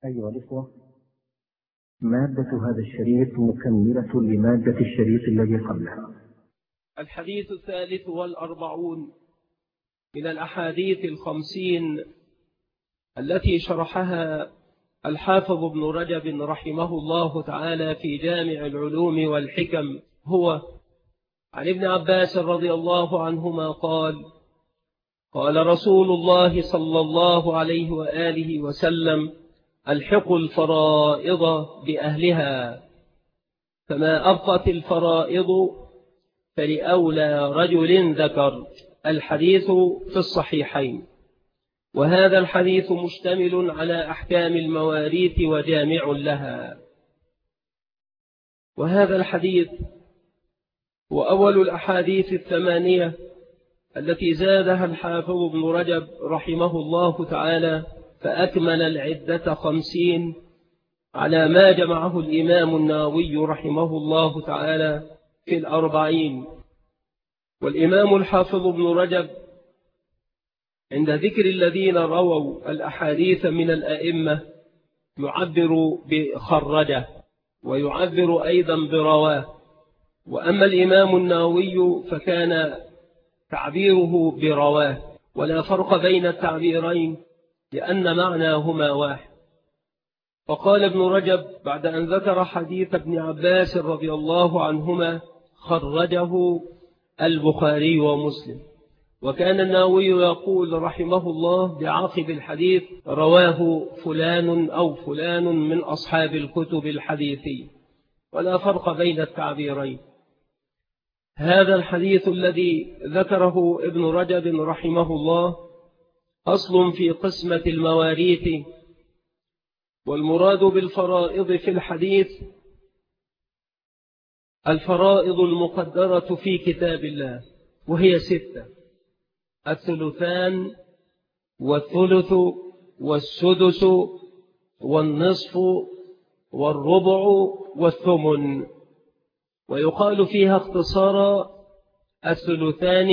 أيها الإخوة، مادة هذا الشريط مكملة لمادة الشريط الذي قبلها. الحديث 43 من الأحاديث 50 التي شرحها الحافظ ابن رجب رحمه الله تعالى في جامع العلوم والحكم، هو عن ابن عباس رضي الله عنهما قال: قال رسول الله صلى الله عليه وآله وسلم: الحقوا الفرائض بأهلها، فما أبقت الفرائض فلأولى رجل ذكر. الحديث في الصحيحين، وهذا الحديث مشتمل على أحكام المواريث وجامع لها. وهذا الحديث هو أول الأحاديث 8 التي زادها الحافظ ابن رجب رحمه الله تعالى، فأكمل العدة 50 على ما جمعه الإمام النووي رحمه الله تعالى في 40. والإمام الحافظ ابن رجب عند ذكر الذين رووا الأحاديث من الأئمة يعبر بخرجه ويعبر أيضا برواه. وأما الإمام النووي فكان تعبيره برواه، ولا فرق بين التعبيرين لأن معناهما واحد. فقال ابن رجب بعد أن ذكر حديث ابن عباس رضي الله عنهما: خرجه البخاري ومسلم. وكان النووي يقول رحمه الله بعقب الحديث: رواه فلان أو فلان من أصحاب الكتب الحديثية، ولا فرق بين التعبيرين. هذا الحديث الذي ذكره ابن رجب رحمه الله أصل في قسمة المواريث. والمراد بالفرائض في الحديث الفرائض المقدرة في كتاب الله، وهي 6: الثلثان والثلث والسدس والنصف والربع والثمن. ويقال فيها اختصارا الثلثان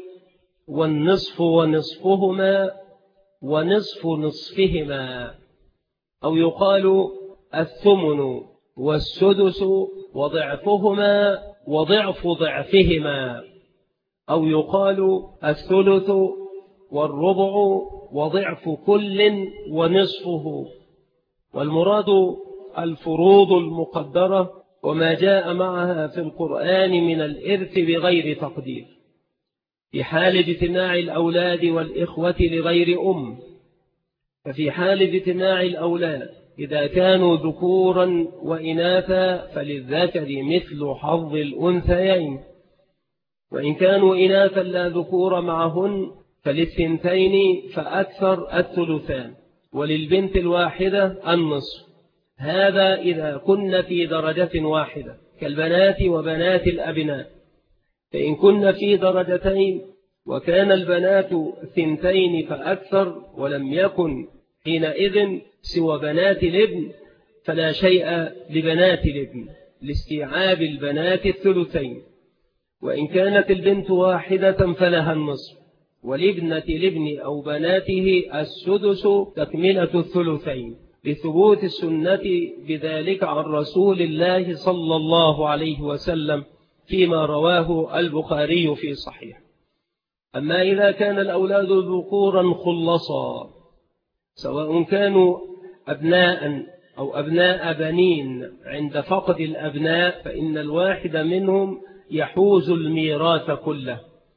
والنصف ونصفهما ونصف نصفهما، أو يقال الثمن والسدس وضعفهما وضعف ضعفهما، أو يقال الثلث والربع وضعف كل ونصفه. والمراد الفروض المقدرة وما جاء معها في القرآن من الإرث بغير تقدير، في حال اجتماع الأولاد والإخوة لغير أم. ففي حال اجتماع الأولاد إذا كانوا ذكورا وإناثا فللذكر مثل حظ الأنثيين، وإن كانوا إناثا لا ذكور معهن فللثنتين فأكثر الثلثان، وللبنت الواحدة النصف. هذا إذا كن في درجة واحدة كالبنات وبنات الأبناء. فإن كن في درجتين وكان البنات 2 فأكثر ولم يكن حينئذ سوى بنات الابن فلا شيء لبنات الابن لاستيعاب البنات 2. وإن كانت البنت واحدة فلها النصف، ولابنة الابن أو بناته السدس تكملة 2، لثبوت السنة بذلك عن رسول الله صلى الله عليه وسلم فيما رواه البخاري في صحيح. أما إذا كان الأولاد ذكورا خلصا، سواء كانوا أبناء أو أبناء بنين، عند فقد الأبناء فإن الواحد منهم يحوز الميراث كله،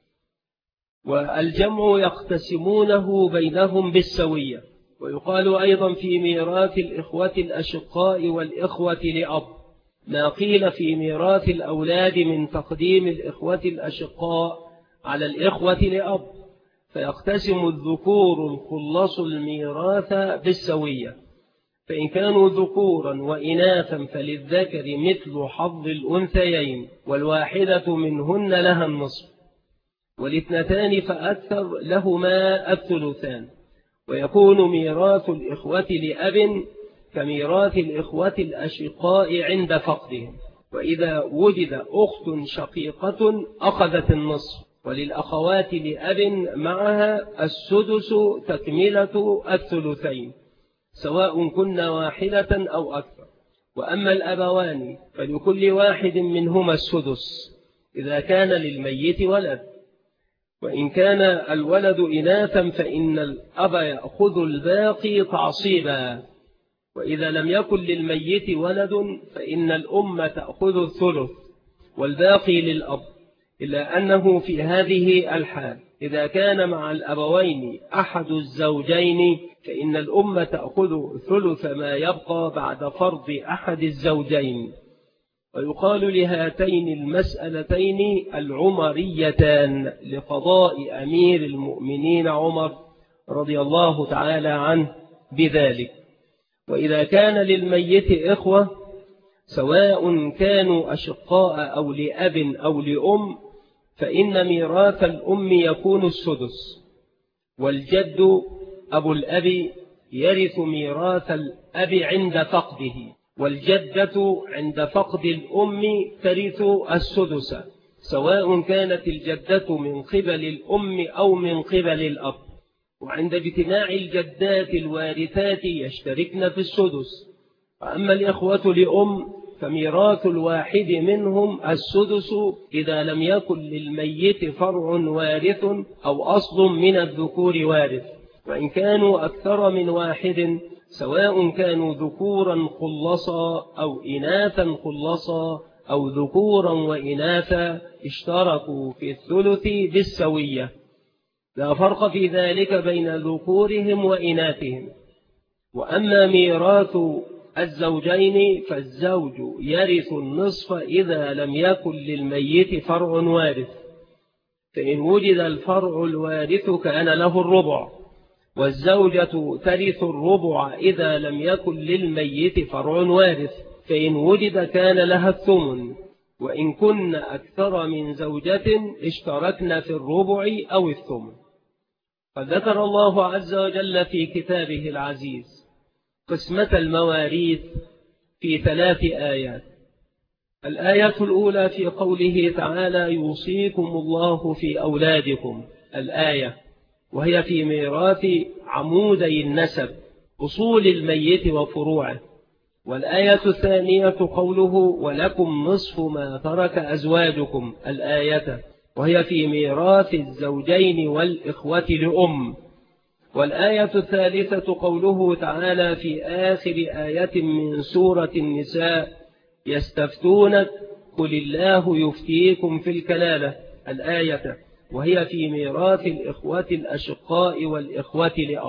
والجمع يقتسمونه بينهم بالسوية. ويقال أيضا في ميراث الإخوة الأشقاء والإخوة لأب ما قيل في ميراث الأولاد من تقديم الإخوة الأشقاء على الإخوة لأب، فيقتسم الذكور الخلص الميراث بالسوية. فإن كانوا ذكورا وإناثا فللذكر مثل حظ الأنثيين، والواحدة منهن لها النصف، والاثنتان فأكثر لهما الثلثان. ويكون ميراث الإخوة لأب كميراث الإخوة الأشقاء عند فقدهم. وإذا وجد أخت شقيقة أخذت النصف، وللأخوات لأب معها السدس تكملة 2. سواء كنا واحدة أو أكثر. وأما الأبوان فلكل واحد منهما السدس إذا كان للميت ولد، وإن كان الولد إناثا فإن الأب يأخذ الباقي تعصيبا، وإذا لم يكن للميت ولد فإن الأم تأخذ الثلث والباقي للأب، إلا أنه في هذه الحال إذا كان مع الأبوين أحد الزوجين فإن الأم تأخذ ثلث ما يبقى بعد فرض أحد الزوجين. ويقال لهاتين المسألتين العمريتان لقضاء أمير المؤمنين عمر رضي الله تعالى عنه بذلك. وإذا كان للميت إخوة سواء كانوا أشقاء أو لأب أو لأم فإن ميراث الأم يكون السدس، والجد أبو الأب يرث ميراث الأب عند فقده، والجدة عند فقد الأم ترث السدس سواء كانت الجدة من قبل الأم أو من قبل الأب. وعند اجتماع الجدات الوارثات يشتركن في السدس. وأما الإخوة لأم فميراث الواحد منهم السدس إذا لم يكن للميت فرع وارث أو أصل من الذكور وارث، وإن كانوا أكثر من واحد سواء كانوا ذكورا خلصا أو إناثا خلصا أو ذكورا وإناثا اشتركوا في الثلث بالسوية، لا فرق في ذلك بين ذكورهم وإناثهم. وأما ميراث الزوجين فالزوج يرث النصف إذا لم يكن للميت فرع وارث، فإن وجد الفرع الوارث كان له الربع، والزوجة ترث الربع إذا لم يكن للميت فرع وارث، فإن وجد كان لها الثمن، وإن كن أكثر من زوجة اشتركن في الربع أو الثمن. قد ذكر الله عز وجل في كتابه العزيز قسمة المواريث في 3 آيات. الآية الأولى في قوله تعالى يوصيكم الله في أولادكم الآية، وهي في ميراث عمودي النسب أصول الميت وفروعه. والآية الثانية قوله ولكم نصف ما ترك أزواجكم الآية، وهي في ميراث الزوجين والإخوة لأم. والآية الثالثة قوله تعالى في آخر آية من سورة النساء يستفتونك قل الله يفتيكم في الكلالة الآية، وهي في ميراث الإخوة الأشقاء والإخوة لأب.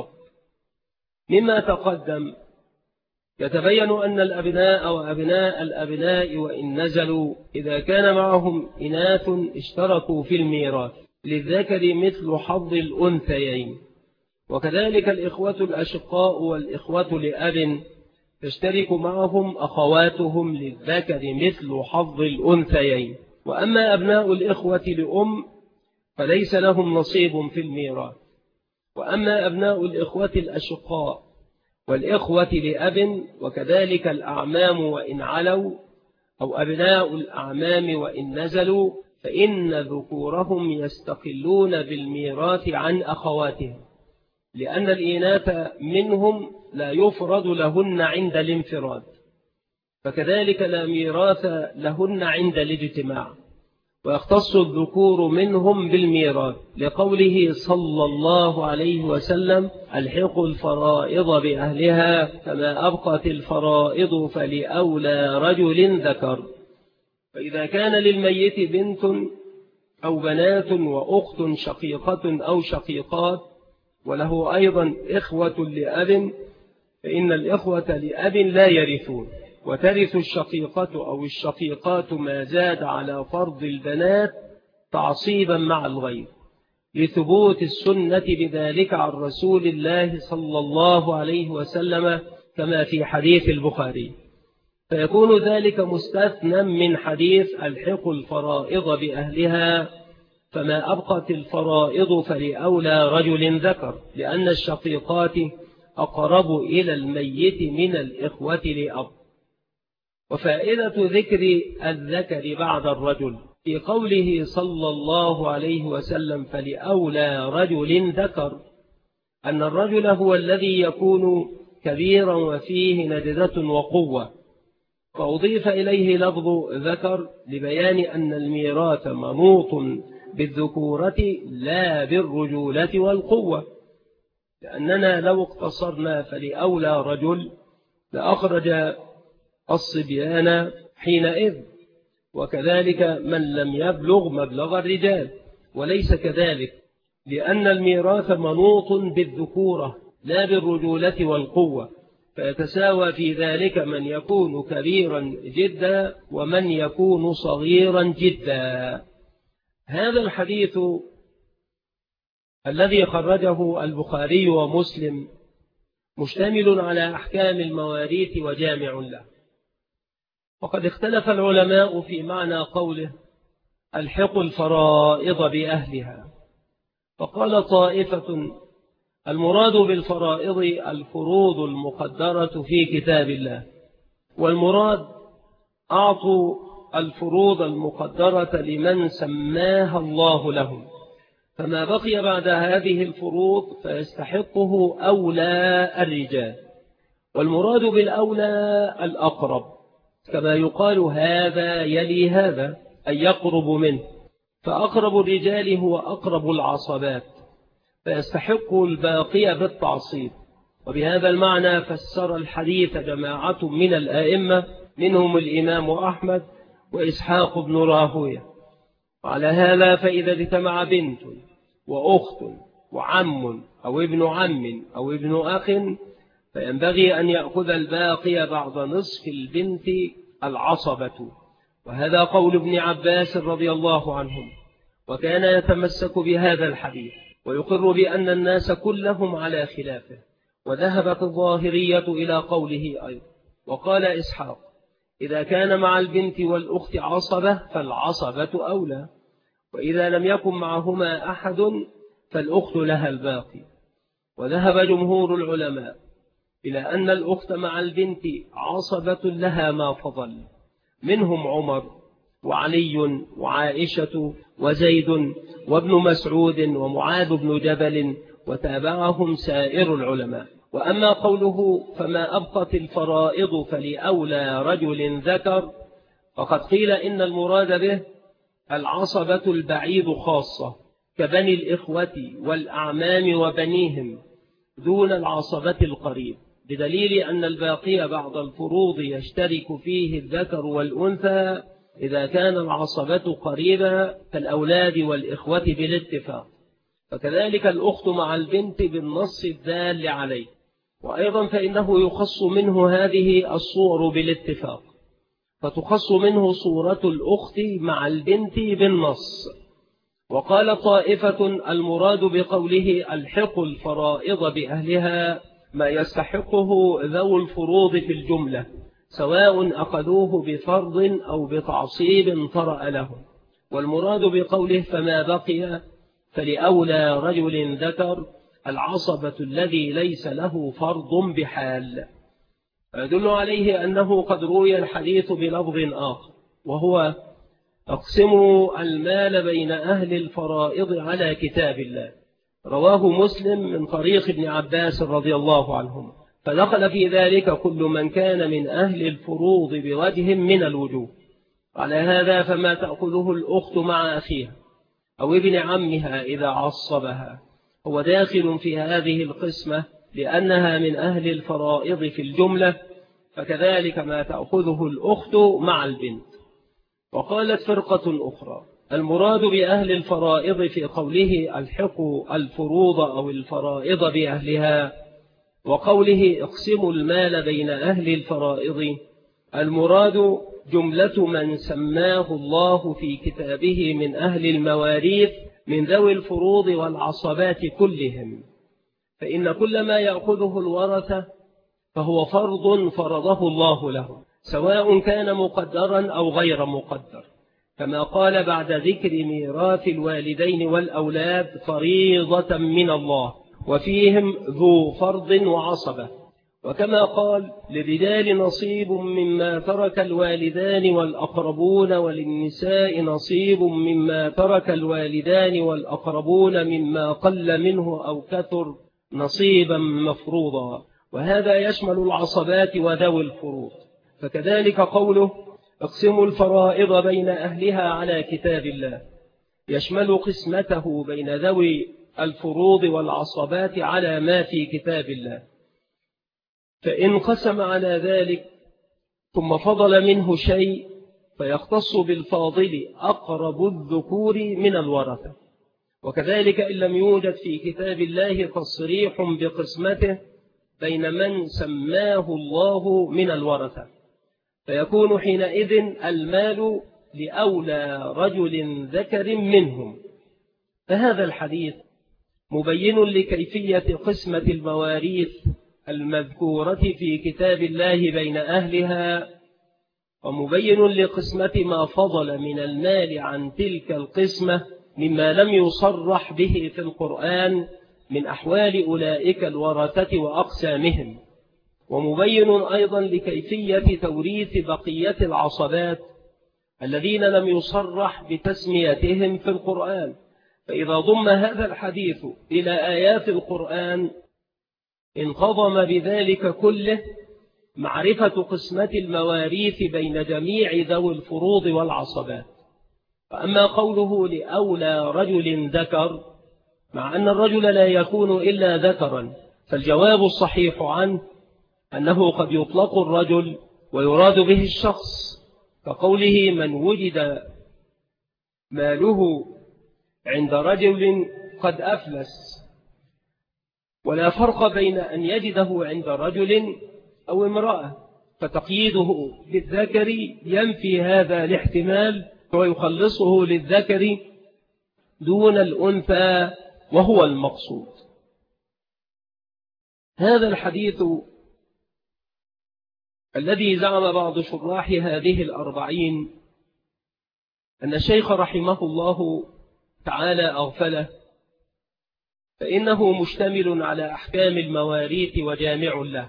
مما تقدم يتبين أن الأبناء وأبناء الأبناء وإن نزلوا إذا كان معهم إناث اشتركوا في الميراث للذكر مثل حظ الأنثيين، وكذلك الإخوة الأشقاء والإخوة لأب تشترك معهم أخواتهم للذكر مثل حظ الأنثيين. وأما أبناء الإخوة لأم فليس لهم نصيب في الميراث. وأما أبناء الإخوة الأشقاء والإخوة لأب وكذلك الأعمام وإن علوا أو أبناء الأعمام وإن نزلوا فإن ذكورهم يستقلون بالميراث عن أخواتهم، لأن الإناث منهم لا يفرض لهن عند الانفراد، فكذلك لا ميراث لهن عند الاجتماع، ويختص الذكور منهم بالميراث لقوله صلى الله عليه وسلم الحقوا الفرائض بأهلها كما أبقت الفرائض فلأولى رجل ذكر. فإذا كان للميت بنت أو بنات وأخت شقيقة أو شقيقات وله أيضا إخوة لأب فإن الإخوة لأب لا يرثون، وترث الشقيقة أو الشقيقات ما زاد على فرض البنات تعصيبا مع الغير، لثبوت السنة بذلك عن رسول الله صلى الله عليه وسلم كما في حديث البخاري، فيكون ذلك مستثنى من حديث الحق الفرائض بأهلها فما أبقت الفرائض فلأولى رجل ذكر، لأن الشقيقات أقرب إلى الميت من الإخوة لأب. وفائدة ذكر الذكر بعد الرجل في قوله صلى الله عليه وسلم فلأولى رجل ذكر أن الرجل هو الذي يكون كبيرا وفيه نددة وقوة، فأضيف إليه لفظ ذكر لبيان أن الميراث منوط بالذكورة لا بالرجولة والقوة، لأننا لو اقتصرنا فلأولى رجل لأخرج الصبيان حينئذ، وكذلك من لم يبلغ مبلغ الرجال، وليس كذلك، لأن الميراث منوط بالذكورة لا بالرجولة والقوة، فيتساوى في ذلك من يكون كبيرا جدا ومن يكون صغيرا جدا. هذا الحديث الذي خرجه البخاري ومسلم مشتمل على أحكام المواريث وجامع له، وقد اختلف العلماء في معنى قوله الحق الفرائض بأهلها، فقال طائفة المراد بالفرائض الفروض المقدرة في كتاب الله، والمراد أعطوا الفروض المقدرة لمن سماها الله لهم، فما بقي بعد هذه الفروض فيستحقه أولى الرجال، والمراد بالأولى الأقرب، كما يقال هذا يلي هذا أي يقرب منه، فأقرب الرجال هو أقرب العصبات، فيستحق الباقي بالتعصيب. وبهذا المعنى فسر الحديث جماعة من الآئمة منهم الإمام أحمد وإسحاق بن راهويه. وعلى هذا فإذا اجتمع بنت وأخت وعم أو ابن عم أو ابن أخ فينبغي أن يأخذ الباقي بعد نصف البنت العصبة، وهذا قول ابن عباس رضي الله عنهم، وكان يتمسك بهذا الحديث ويقر بأن الناس كلهم على خلافه، وذهبت الظاهرية إلى قوله أيضا. وقال إسحاق إذا كان مع البنت والأخت عصبة فالعصبة أولى، وإذا لم يكن معهما أحد فالأخت لها الباقي. وذهب جمهور العلماء إلى أن الأخت مع البنت عصبة لها ما فضل، منهم عمر وعلي وعائشة وزيد وابن مسعود ومعاذ بن جبل، وتابعهم سائر العلماء. وأما قوله فما أبقت الفرائض فلأولى رجل ذكر، فقد قيل إن المراد به العصبة البعيد خاصة كبني الإخوة والأعمام وبنيهم دون العصبة القريب، بدليل أن الباقي بعض الفروض يشترك فيه الذكر والأنثى إذا كان العصبة قريبة كالأولاد والإخوة بالاتفاق، فكذلك الأخت مع البنت بالنص الدال عليه. وأيضا فإنه يخص منه هذه الصور بالاتفاق، فتخص منه صورة الأخت مع البنت بالنص. وقال طائفة المراد بقوله الحق الفرائض بأهلها ما يستحقه ذو الفروض في الجملة، سواء أخذوه بفرض أو بتعصيب طرأ لهم. والمراد بقوله فما بقي فلأولى رجل ذكر العصبة الذي ليس له فرض بحال، يدل عليه أنه قد روي الحديث بلفظ آخر، وهو اقسموا المال بين أهل الفرائض على كتاب الله، رواه مسلم من طريق ابن عباس رضي الله عنهم، فدخل في ذلك كل من كان من أهل الفروض بوجه من الوجوه. على هذا فما تأخذه الأخت مع أخيها أو ابن عمها إذا عصبها هو داخل في هذه القسمة لأنها من أهل الفرائض في الجملة، فكذلك ما تأخذه الأخت مع البنت. وقالت فرقة أخرى المراد بأهل الفرائض في قوله الحق الفروض أو الفرائض بأهلها، وقوله اقسموا المال بين أهل الفرائض، المراد جملة من سماه الله في كتابه من أهل المواريث من ذوي الفروض والعصبات كلهم، فإن كل ما يأخذه الورثة فهو فرض فرضه الله له، سواء كان مقدرا أو غير مقدر، كما قال بعد ذكر ميراث الوالدين والأولاد فريضة من الله وفيهم ذو فرض وعصبة، وكما قال للرجال نصيب مما ترك الوالدان والأقربون وللنساء نصيب مما ترك الوالدان والأقربون مما قل منه أو كثر نصيبا مفروضا. وهذا يشمل العصبات وذوي الفروض. فكذلك قوله اقسموا الفرائض بين أهلها على كتاب الله يشمل قسمته بين ذوي الفروض والعصبات على ما في كتاب الله. فإن قسم على ذلك ثم فضل منه شيء فيختص بالفاضل أقرب الذكور من الورثة. وكذلك إن لم يوجد في كتاب الله تصريح بقسمته بين من سماه الله من الورثة فيكون حينئذ المال لأولى رجل ذكر منهم. فهذا الحديث مبين لكيفية قسمة المواريث المذكورة في كتاب الله بين أهلها، ومبين لقسمة ما فضل من المال عن تلك القسمة مما لم يصرح به في القرآن من أحوال أولئك الورثة وأقسامهم، ومبين أيضا لكيفية توريث بقية العصبات الذين لم يصرح بتسميتهم في القرآن. فإذا ضم هذا الحديث إلى آيات القرآن انتظم بذلك كله معرفة قسمة المواريث بين جميع ذوي الفروض والعصبات. فأما قوله لأولى رجل ذكر مع أن الرجل لا يكون إلا ذكرا، فالجواب الصحيح عنه أنه قد يطلق الرجل ويراد به الشخص، كقوله من وجد ماله عند رجل قد أفلس، ولا فرق بين أن يجده عند رجل أو امرأة، فتقييده بالذكر ينفي هذا الاحتمال ويخلصه للذكر دون الأنثى وهو المقصود. هذا الحديث الذي زعم بعض شراح هذه الأربعين أن الشيخ رحمه الله تعالى أغفله، فإنه مشتمل على أحكام المواريث وجامع له.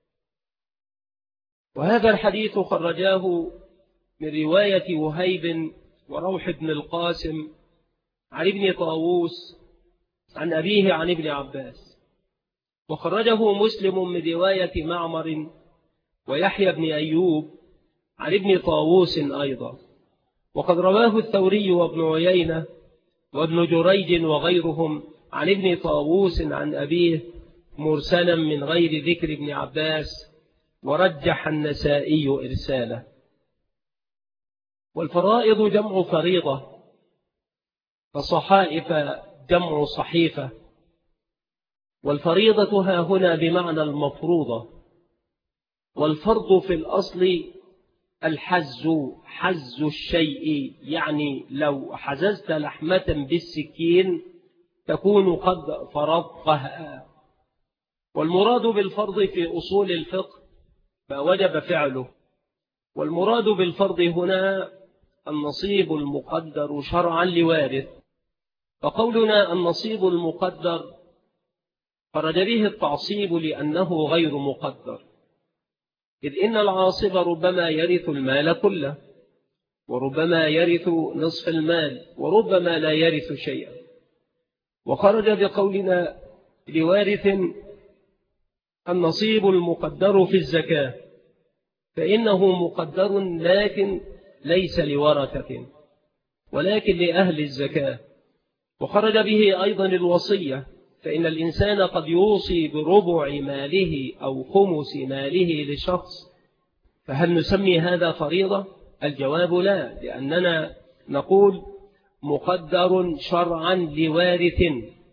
وهذا الحديث خرجاه من رواية وهيب وروح بن القاسم عن ابن طاووس عن أبيه عن ابن عباس، وخرجه مسلم من رواية معمر ويحيى بن أيوب عن ابن طاووس أيضا، وقد رواه الثوري وابن عيينة وابن جريج وغيرهم عن ابن طاووس عن أبيه مرسلا من غير ذكر ابن عباس، ورجح النسائي إرساله. والفرائض جمع فريضة، فصحائف جمع صحيفة، والفريضة ها هنا بمعنى المفروضة. والفرض في الأصل الحز، حز الشيء، يعني لو حززت لحمة بالسكين تكون قد فرضتها. والمراد بالفرض في أصول الفقه ما وجب فعله، والمراد بالفرض هنا النصيب المقدر شرعا لوارث. فقولنا النصيب المقدر خرج به التعصيب لأنه غير مقدر، إذ إن العاصب ربما يرث المال كله، وربما يرث نصف المال، وربما لا يرث شيئا. وخرج بقولنا لوارث النصيب المقدر في الزكاة، فإنه مقدر لكن ليس لورثة ولكن لأهل الزكاة. وخرج به أيضا الوصية، فإن الإنسان قد يوصي بربع ماله أو خمس ماله لشخص، فهل نسمي هذا فريضة؟ الجواب لا، لأننا نقول مقدر شرعا لوارث.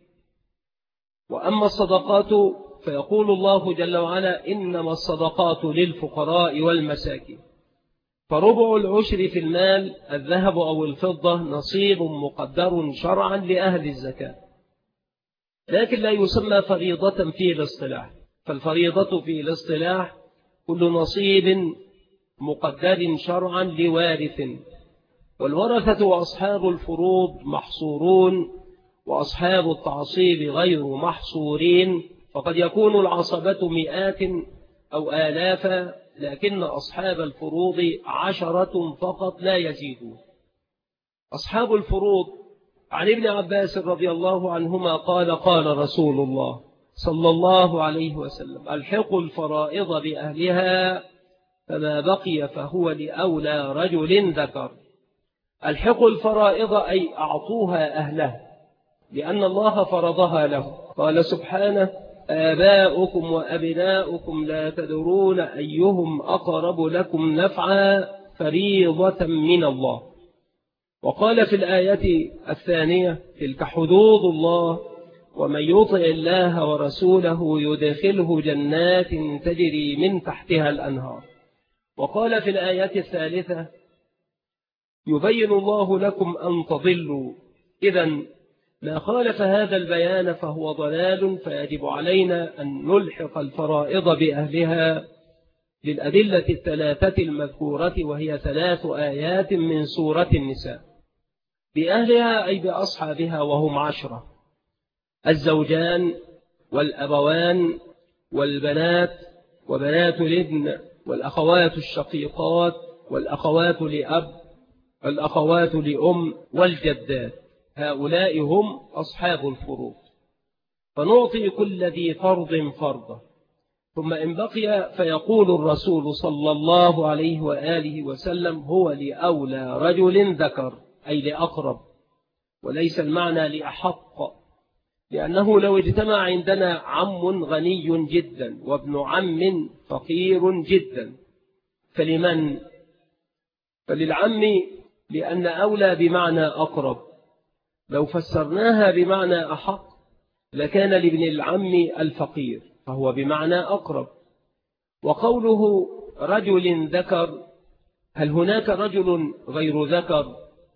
وأما الصدقات فيقول الله جل وعلا إنما الصدقات للفقراء والمساكين، فربع العشر في المال الذهب أو الفضة نصيب مقدر شرعا لأهل الزكاة، لكن لا يسمى فريضة في الاصطلاح. فالفريضة في الاصطلاح كل نصيب مقدر شرعا لوارث. والورثة وأصحاب الفروض محصورون، وأصحاب التعصيب غير محصورين، فقد يكون العصبة مئات أو آلافا، لكن أصحاب الفروض 10 فقط لا يزيدون. أصحاب الفروض عن ابن عباس رضي الله عنهما قال قال رسول الله صلى الله عليه وسلم: ألحقوا الفرائض بأهلها فما بقي فهو لأولى رجل ذكر. ألحقوا الفرائض أي أعطوها أهلها، لأن الله فرضها له. قال سبحانه: آباؤكم وأبناؤكم لا تدرون أيهم أقرب لكم نفعا فريضة من الله. وقال في الآية الثانية: تلك حدود الله ومن يطع الله ورسوله يدخله جنات تجري من تحتها الأنهار. وقال في الآية الثالثة: يبين الله لكم أن تضلوا. إذن ما خالف هذا البيان فهو ضلال، فيجب علينا أن نلحق الفرائض بأهلها للأدلة الثلاثة المذكورة، وهي 3 آيات من سورة النساء. بأهلها أي بأصحابها، وهم 10: الزوجان والأبوان والبنات وبنات الابن والأخوات الشقيقات والأخوات لأب والأخوات لأم والجدات، هؤلاء هم أصحاب الفروض، فنعطي كل ذي فرض فرضه. ثم إن بقي فيقول الرسول صلى الله عليه وآله وسلم: هو لأولى رجل ذكر، أي لأقرب، وليس المعنى لأحق، لأنه لو اجتمع عندنا عم غني جدا وابن عم فقير جدا فلمن؟ فللعم، لأن أولى بمعنى أقرب. لو فسرناها بمعنى أحق لكان لابن العم الفقير، فهو بمعنى أقرب. وقوله رجل ذكر، هل هناك رجل غير ذكر؟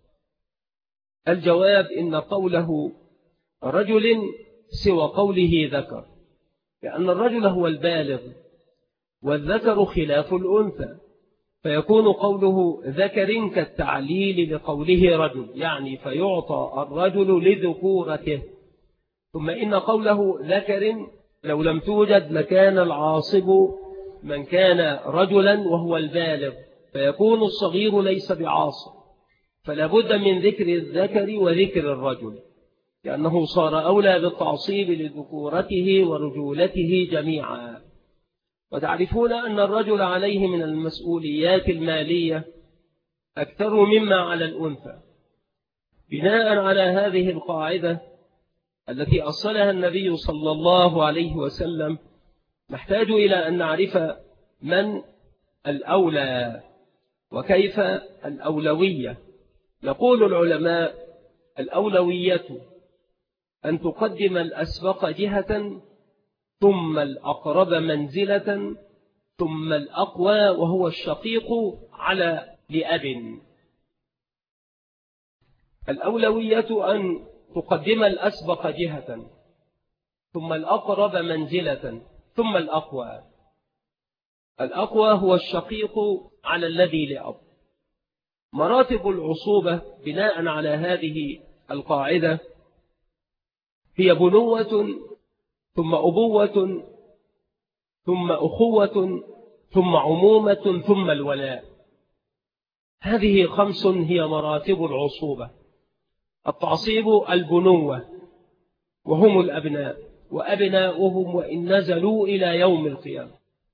الجواب: إن قوله رجل سوى قوله ذكر، لأن الرجل هو البالغ والذكر خلاف الأنثى، فيكون قوله ذكر كالتعليل لقوله رجل، يعني فيعطى الرجل لذكورته. ثم إن قوله ذكر لو لم توجد لكان العاصب من كان رجلا وهو البالغ، فيكون الصغير ليس بعاصب، فلا بد من ذكر الذكر وذكر الرجل، لأنه صار أولى بالتعصيب لذكورته ورجولته جميعا. وتعرفون أن الرجل عليه من المسؤوليات المالية أكثر مما على الأنثى. بناء على هذه القاعدة التي أصلها النبي صلى الله عليه وسلم، نحتاج إلى أن نعرف من الأولى وكيف الأولوية. يقول العلماء: الأولوية أن تقدم الأسبق جهة، ثم الأقرب منزلة، ثم الأقوى وهو الشقيق على لأب. الأولوية أن تقدم الأسبق جهة، ثم الأقرب منزلة، ثم الأقوى. الأقوى هو الشقيق على الذي لأب. مراتب العصوبة بناء على هذه القاعدة هي بنوة، ثم أبوة، ثم أخوة، ثم عمومة، ثم الولاء. هذه 5 هي مراتب العصوبة. التعصيب البنوة، وهم الأبناء وأبناؤهم وإن نزلوا إلى يوم القيامة.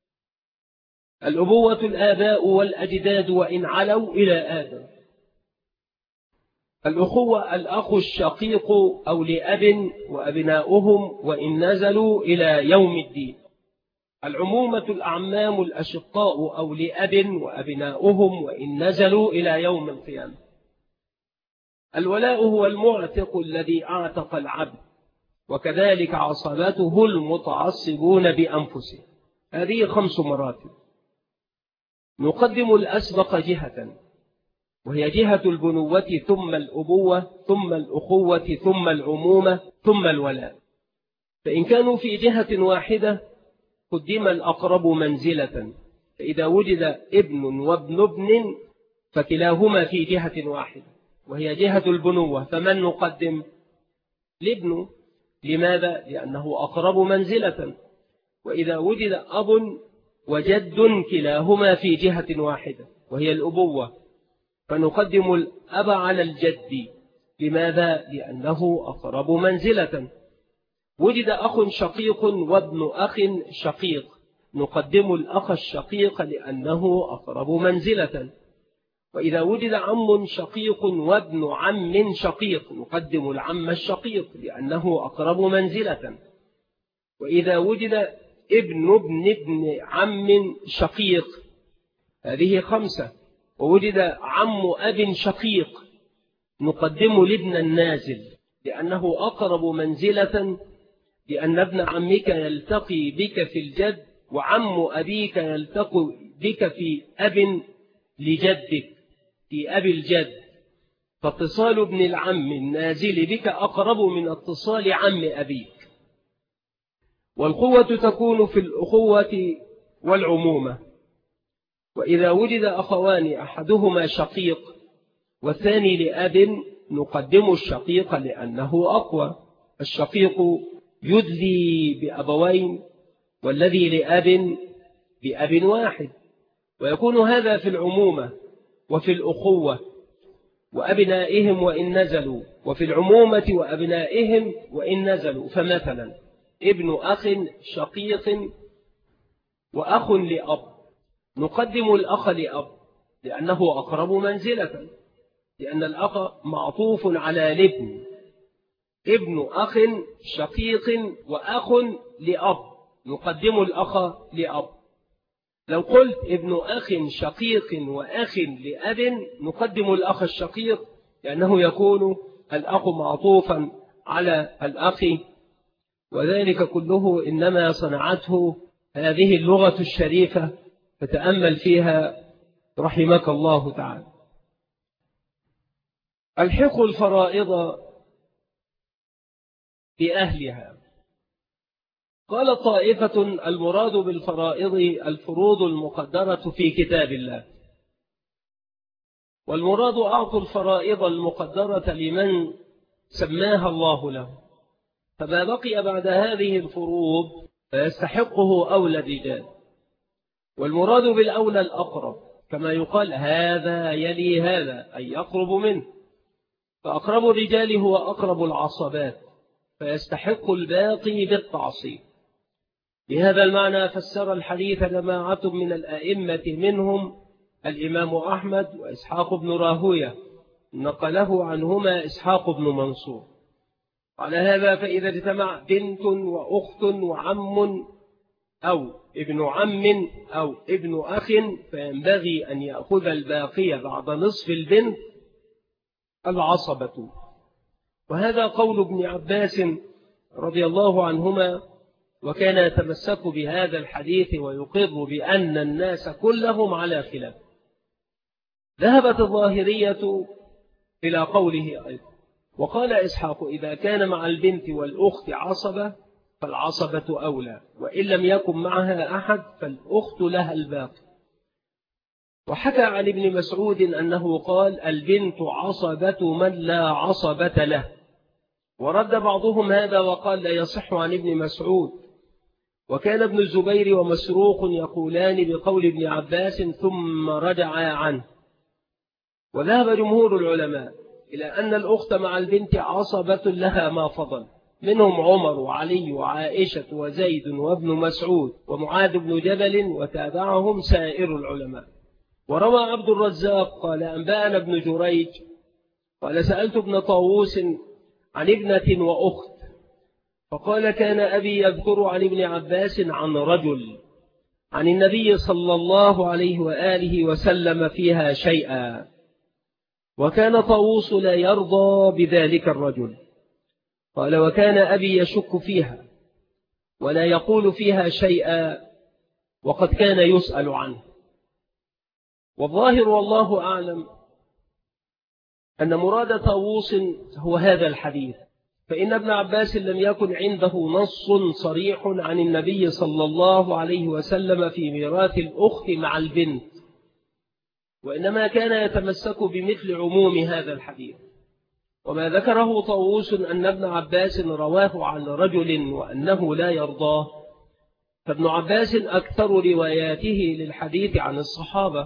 الأبوة الآباء والأجداد وإن علوا إلى آدم. الأخوة الأخ الشقيق أو لأب وأبناؤهم وإن نزلوا إلى يوم الدين. العمومة الأعمام الأشقاء أو لأب وأبناؤهم وإن نزلوا إلى يوم القيامة. الولاء هو المعتق الذي أعتق العبد، وكذلك عصبته المتعصبون بأنفسهم. هذه 5 مراتب. نقدم الأسبق جهة، وهي جهة البنوة، ثم الأبوة، ثم الأخوة، ثم العمومة، ثم الولاء. فإن كانوا في جهة واحدة قدم الأقرب منزلة، فإذا وجد ابن وابن ابن فكلاهما في جهة واحدة وهي جهة البنوة، فمن نقدم؟ الابن. لماذا؟ لأنه أقرب منزلة. وإذا وجد أب وجد كلاهما في جهة واحدة وهي الأبوة، فنقدم الأب على الجد. لماذا؟ لأنه أقرب منزلة. وجد أخ شقيق وابن أخ شقيق نقدم الأخ الشقيق لأنه أقرب منزلة. وإذا وجد عم شقيق وابن عم شقيق نقدم العم الشقيق لأنه أقرب منزلة. وإذا وجد ابن عم شقيق، هذه 5. ووجد عم أب شقيق نقدم لابن النازل لأنه أقرب منزلة، لأن ابن عمك يلتقي بك في الجد، وعم أبيك يلتقي بك في أب لجدك في أبي الجد، فاتصال ابن العم النازل بك أقرب من اتصال عم أبيك. والقوة تكون في الأخوة والعمومة. وإذا وجد أخوان أحدهما شقيق والثاني لأب نقدم الشقيق لأنه أقوى. الشقيق يدلي بأبوين، والذي لأب بأب واحد. ويكون هذا في العمومة وفي الأخوة وأبنائهم وإن نزلوا، وفي العمومة وأبنائهم وإن نزلوا. فمثلا ابن أخ شقيق وأخ لأب نقدم الأخ لأب لأنه أقرب منزلة، لأن الأخ معطوف على الابن. ابن أخ شقيق وأخ لأب نقدم الأخ لأب. لو قلت ابن أخ شقيق وأخ لأب نقدم الأخ الشقيق لأنه يكون الأخ معطوفا على الأخ. وذلك كله إنما صنعته هذه اللغة الشريفة، فتأمل فيها رحمك الله تعالى. الحق الفرائض بأهلها. قال طائفة المراد بالفرائض الفروض المقدرة في كتاب الله، والمراد أعطوا الفرائض المقدرة لمن سماها الله له، فما بقي بعد هذه الفروض فيستحقه أولى الرجال. والمراد بالأولى الأقرب، كما يقال هذا يلي هذا أي يقرب منه، فأقرب الرجال هو أقرب العصبات، فيستحق الباقي بالتعصيب. بهذا المعنى فسر الحديث جماعة من الأئمة منهم الإمام أحمد وإسحاق بن راهوية، نقله عنهما إسحاق بن منصور. على هذا فإذا اجتمع بنت وأخت وعم أو ابن عم أو ابن أخ فينبغي أن يأخذ الباقي بعد نصف البنت العصبة. وهذا قول ابن عباس رضي الله عنهما، وكان يتمسك بهذا الحديث ويقر بأن الناس كلهم على خلاف. ذهبت الظاهرية إلى قوله أيضا، وقال إسحاق إذا كان مع البنت والأخت عصبة فالعصبة أولى، وإن لم يكن معها أحد فالأخت لها الباقي. وحكى عن ابن مسعود أنه قال البنت عصبة من لا عصبة له، ورد بعضهم هذا وقال لا يصح عن ابن مسعود. وكان ابن الزبير ومسروق يقولان بقول ابن عباس ثم رجعا عنه. وذهب جمهور العلماء إلى أن الأخت مع البنت عصبة لها ما فضل، منهم عمر وعلي وعائشة وزيد وابن مسعود ومعاذ بن جبل، وتابعهم سائر العلماء. وروى عبد الرزاق قال أنبأنا ابن جريج قال سألت ابن طاووس عن ابنة وأخت، فقال كان أبي يذكر عن ابن عباس عن رجل عن النبي صلى الله عليه وآله وسلم فيها شيئا، وكان طاووس لا يرضى بذلك الرجل. قال وكان أبي يشك فيها ولا يقول فيها شيئا، وقد كان يسأل عنه. والظاهر والله أعلم أن مراد طاووس هو هذا الحديث، فإن ابن عباس لم يكن عنده نص صريح عن النبي صلى الله عليه وسلم في ميراث الأخت مع البنت، وإنما كان يتمسك بمثل عموم هذا الحديث. وما ذكره طاووس أن ابن عباس رواه عن رجل وأنه لا يرضاه، فابن عباس أكثر رواياته للحديث عن الصحابة،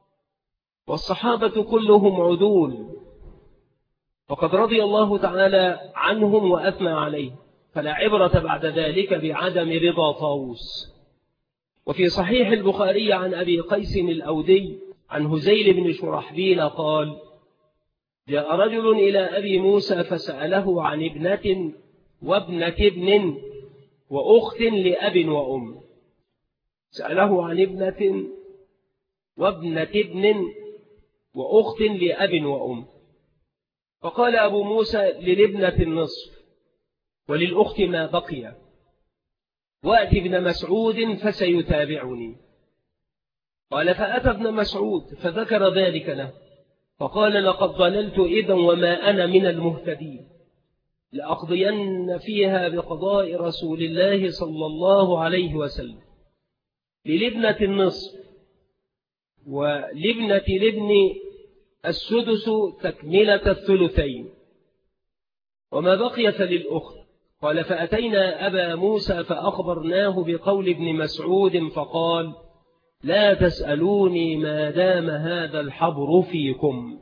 والصحابة كلهم عدول، وقد رضي الله تعالى عنهم وأثنى عليه. فلا عبرة بعد ذلك بعدم رضا طاووس. وفي صحيح البخاري عن أبي قيس الأودي عن هزيل بن شرحبيل قال: جاء رجل إلى أبي موسى فسأله عن ابنة وابنة ابن وأخت لأب وأم. سأله عن ابنة وابنة ابن وأخت لأب وأم. فقال أبو موسى: للابنة النصف وللأخت ما بقي، وأت ابن مسعود فسيتابعني. قال: فأتى ابن مسعود فذكر ذلك له، فقال: لقد ضللت إذا وما أنا من المهتدين، لأقضين فيها بقضاء رسول الله صلى الله عليه وسلم. للابنة النصف ولابنة الابن السدس تكملة الثلثين، وما بقي فللأخت. قال: فأتينا أبا موسى فأخبرناه بقول ابن مسعود فقال: لا تسألوني ما دام هذا الحبر فيكم.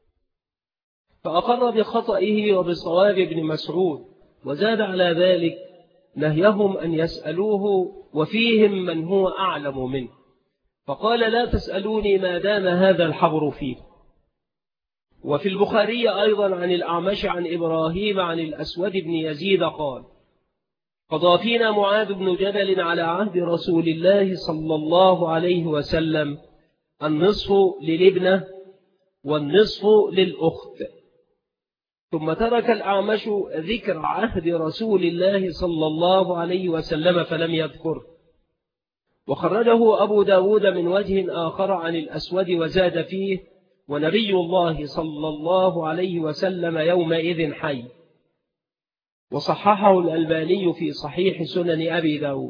فأقر بخطئه وبصواب ابن مسعود، وزاد على ذلك نهيهم أن يسألوه وفيهم من هو أعلم منه، فقال: لا تسألوني ما دام هذا الحبر فيكم. وفي البخاري أيضا عن الأعمش عن إبراهيم عن الأسود بن يزيد قال: قضى فينا معاذ بن جبل على عهد رسول الله صلى الله عليه وسلم النصف للابنة والنصف للأخت. ثم ترك الأعمش ذكر عهد رسول الله صلى الله عليه وسلم فلم يذكره. وخرجه أبو داود من وجه آخر عن الأسود وزاد فيه: ونبي الله صلى الله عليه وسلم يومئذ حي. وصححه الألباني في صحيح سنن أبي داود.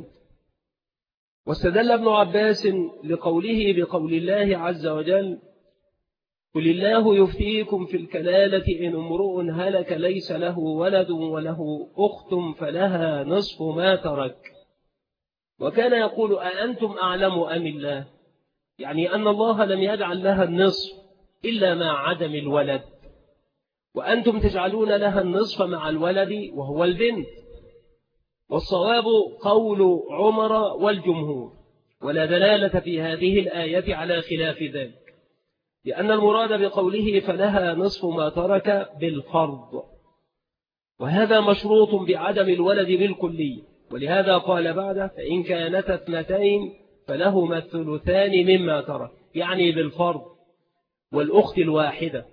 واستدل ابن عباس لقوله بقول الله عز وجل: قل الله يفتيكم في الكلالة إن امرؤ هلك ليس له ولد وله أخت فلها نصف ما ترك. وكان يقول: أأنتم أعلم أم الله؟ يعني أن الله لم يجعل لها النصف إلا مع عدم الولد، وأنتم تجعلون لها النصف مع الولد وهو البنت. والصواب قول عمر والجمهور، ولا دلالة في هذه الآية على خلاف ذلك، لأن المراد بقوله فلها نصف ما ترك بالفرض، وهذا مشروط بعدم الولد بالكلي. ولهذا قال بعده: فإن كانت اثنتين فلهما الثلثان مما ترك، يعني بالفرض. والأخت الواحدة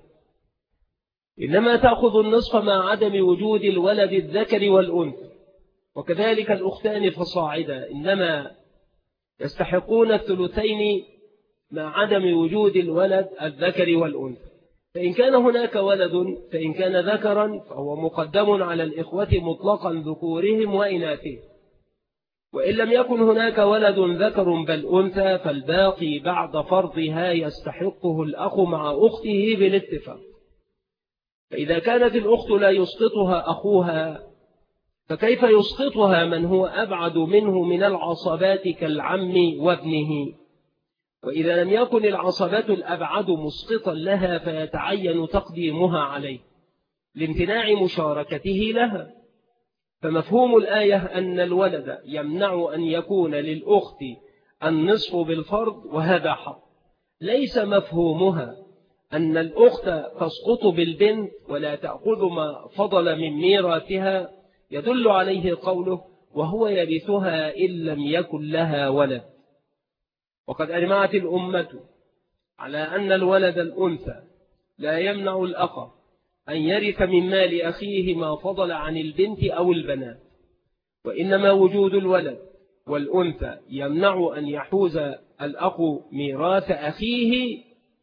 إنما تأخذ النصف مع عدم وجود الولد الذكر والأنثى، وكذلك الأختان فصاعدا إنما يستحقون الثلثين مع عدم وجود الولد الذكر والأنثى. فإن كان هناك ولد فإن كان ذكرا فهو مقدم على الإخوة مطلقا ذكورهم وإناثهم، وإن لم يكن هناك ولد ذكر بل أنثى فالباقي بعد فرضها يستحقه الأخ مع أخته بالاتفاق. فإذا كانت الأخت لا يسقطها أخوها فكيف يسقطها من هو أبعد منه من العصبات كالعم وابنه؟ وإذا لم يكن العصبات الأبعد مسقطا لها فيتعين تقديمها عليه لامتناع مشاركته لها. فمفهوم الآية أن الولد يمنع أن يكون للأخت النصف بالفرض، وهذا حق. ليس مفهومها أن الأخت تسقط بالبنت ولا تأخذ ما فضل من ميراثها، يدل عليه قوله: وهو يرثها إن لم يكن لها ولد. وقد أجمعت الأمة على أن الولد الأنثى لا يمنع الأخ أن يرث من مال أخيه ما فضل عن البنت أو البنات، وإنما وجود الولد والأنثى يمنع أن يحوز الأخ ميراث أخيه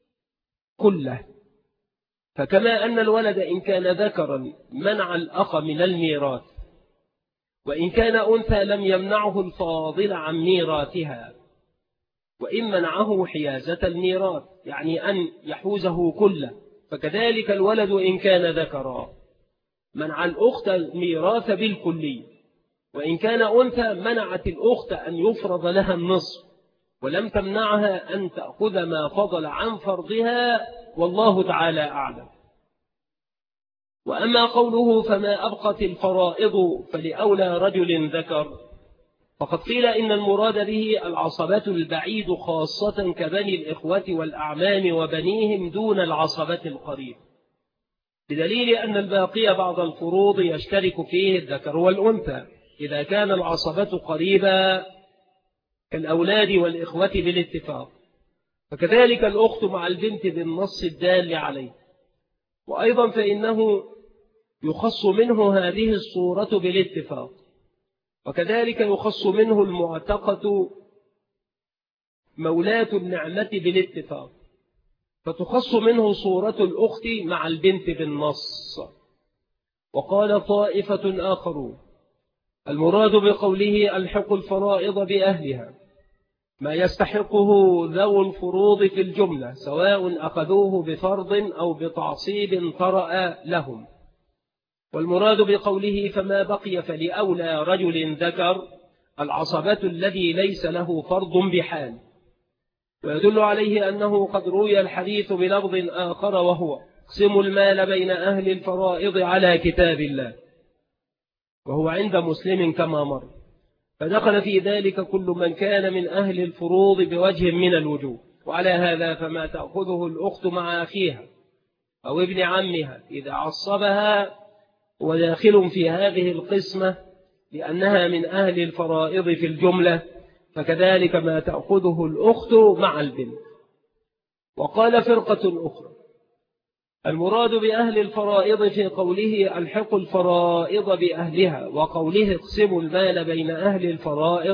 كله. فكما أن الولد إن كان ذكرا منع الأخ من الميراث، وإن كان أنثى لم يمنعه الفاضل عن ميراثها، وإن منعه حيازة الميراث يعني أن يحوزه كله، فكذلك الولد إن كان ذكرا منع الأخت الميراث بالكلي، وإن كان أنثى منعت الأخت أن يفرض لها النصف ولم تمنعها أن تأخذ ما فضل عن فرضها، والله تعالى أعلم. وأما قوله فما أبقت الفرائض فلأولى رجل ذكر، فقد قيل إن المراد به العصبة البعيد خاصة كبني الإخوة والأعمام وبنيهم دون العصبة القريب، بدليل أن الباقي بعض الفروض يشترك فيه الذكر والأنثى إذا كان العصبة قريبا كالأولاد والإخوة بالاتفاق، فكذلك الأخت مع البنت بالنص الدال عليه. وأيضا فإنه يخص منه هذه الصورة بالاتفاق، وكذلك يخص منه المعتقة مولاة النعمة بالاتفاق، فتخص منه صورة الأخت مع البنت بالنص. وقال طائفة آخرون المراد بقوله ألحق الفرائض بأهلها ما يستحقه ذو الفروض في الجملة سواء أخذوه بفرض أو بتعصيب طرأ لهم. والمراد بقوله فما بقي فلأولى رجل ذكر العصبة الذي ليس له فرض بحال، ويدل عليه أنه قد روي الحديث بلفظ آخر وهو اقسموا المال بين أهل الفرائض على كتاب الله، وهو عند مسلم كما مر، فدخل في ذلك كل من كان من أهل الفروض بوجه من الوجوه. وعلى هذا فما تأخذه الأخت مع أخيها أو ابن عمها إذا عصبها وداخل في هذه القسمة لأنها من أهل الفرائض في الجملة، فكذلك ما تأخذه الأخت مع البنت. وقال فرقة أخرى المراد بأهل الفرائض في قوله ألحق الفرائض بأهلها وقوله اقسموا المال بين أهل الفرائض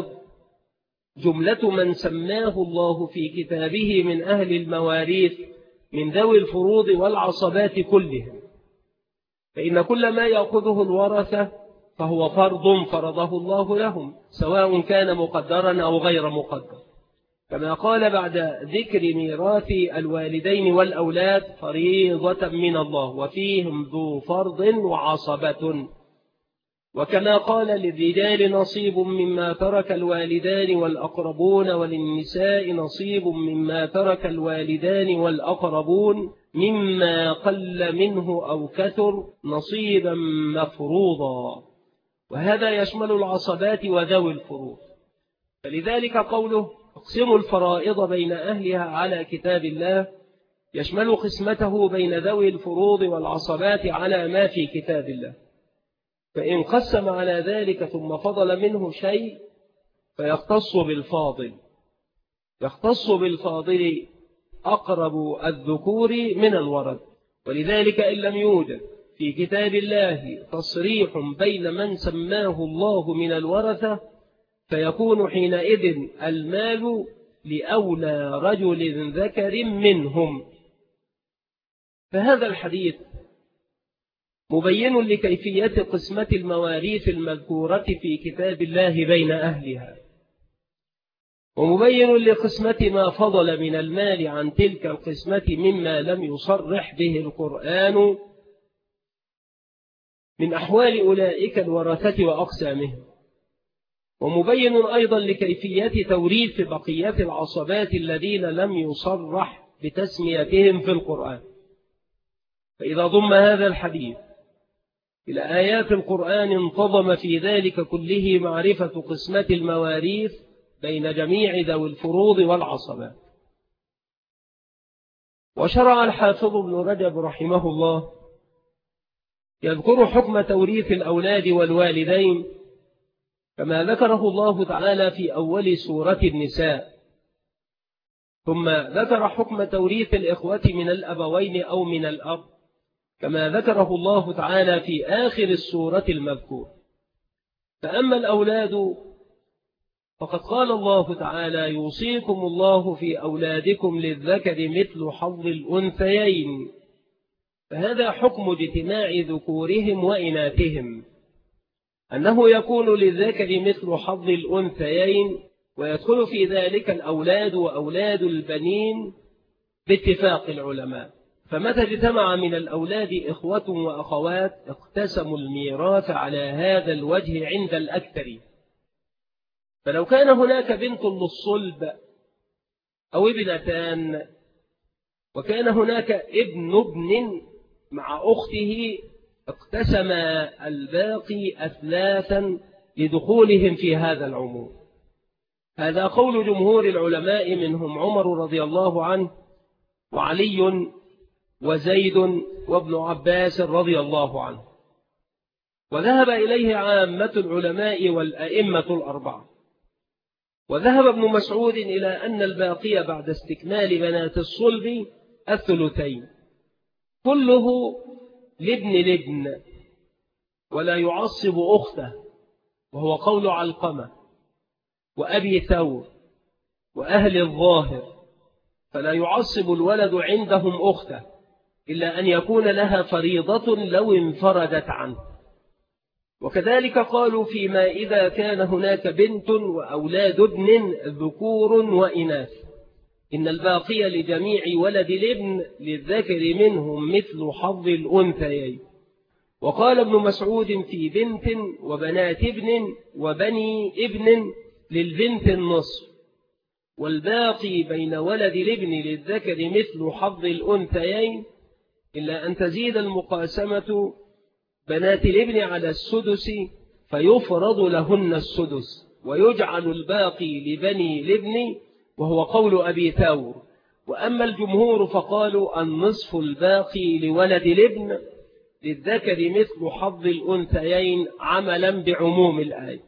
جملة من سماه الله في كتابه من أهل المواريث من ذوي الفروض والعصبات كلهم، فإن كل ما يأخذه الورثة فهو فرض فرضه الله لهم سواء كان مقدرا أو غير مقدر، كما قال بعد ذكر ميراث الوالدين والأولاد فريضة من الله وفيهم ذو فرض وعصبة، وكما قال للرجال نصيب مما ترك الوالدان والأقربون وللنساء نصيب مما ترك الوالدان والأقربون مما قل منه أو كثر نصيبا مفروضا، وهذا يشمل العصبات وذوي الفروض. فلذلك قوله اقسموا الفرائض بين أهلها على كتاب الله يشمل قسمته بين ذوي الفروض والعصبات على ما في كتاب الله، فإن قسم على ذلك ثم فضل منه شيء فيختص بالفاضل، يختص بالفاضل أقرب الذكور من الورد. ولذلك إن لم يوجد في كتاب الله تصريح بين من سماه الله من الورثة فيكون حينئذ المال لأولى رجل ذكر منهم. فهذا الحديث مبين لكيفية قسمة المواريث المذكورة في كتاب الله بين أهلها، ومبين لقسمة ما فضل من المال عن تلك القسمة مما لم يصرح به القرآن من أحوال أولئك الورثة وأقسامهم، ومبين أيضا لكيفية توريث بقية العصبات الذين لم يصرح بتسميتهم في القرآن. فإذا ضم هذا الحديث إلى آيات القرآن انتظم في ذلك كله معرفة قسمة المواريث بين جميع ذوي الفروض والعصبات. وشرع الحافظ ابن رجب رحمه الله يذكر حكم توريث الأولاد والوالدين كما ذكره الله تعالى في أول سورة النساء، ثم ذكر حكم توريث الإخوة من الأبوين أو من الأب كما ذكره الله تعالى في آخر السورة المذكور. فأما الأولاد فقد قال الله تعالى يوصيكم الله في أولادكم للذكر مثل حظ الأنثيين، فهذا حكم اجتماع ذكورهم وإناثهم أنه يكون للذكر مثل حظ الأنثيين، ويدخل في ذلك الأولاد وأولاد البنين باتفاق العلماء. فمتى اجتمع من الأولاد إخوة وأخوات اقتسموا الميراث على هذا الوجه عند الأكثر. فلو كان هناك بنت للصلب أو ابنتان وكان هناك ابن مع أخته اقتسم الباقي أثلاثا لدخولهم في هذا العموم. هذا قول جمهور العلماء منهم عمر رضي الله عنه وعلي وزيد وابن عباس رضي الله عنه، وذهب إليه عامة العلماء والأئمة الأربعة. وذهب ابن مسعود إلى أن الباقي بعد استكمال بنات الصلب الثلثين كله لابن ولا يعصب أخته، وهو قول علقمة وأبي ثور وأهل الظاهر، فلا يعصب الولد عندهم أخته إلا أن يكون لها فريضة لو انفردت عنه. وكذلك قالوا فيما إذا كان هناك بنت وأولاد ابن ذكور وإناث إن الباقي لجميع ولد الابن للذكر منهم مثل حظ الأنثيين. وقال ابن مسعود في بنت وبنات ابن وبني ابن للبنت النصف، والباقي بين ولد الابن للذكر مثل حظ الأنثيين إلا أن تزيد المقاسمة بنات الابن على السدس فيفرض لهن السدس، ويجعل الباقي لبني الابن، وهو قول أبي ثور. وأما الجمهور فقالوا النصف الباقي لولد الابن للذكر مثل حظ الأنثيين عملا بعموم الآية.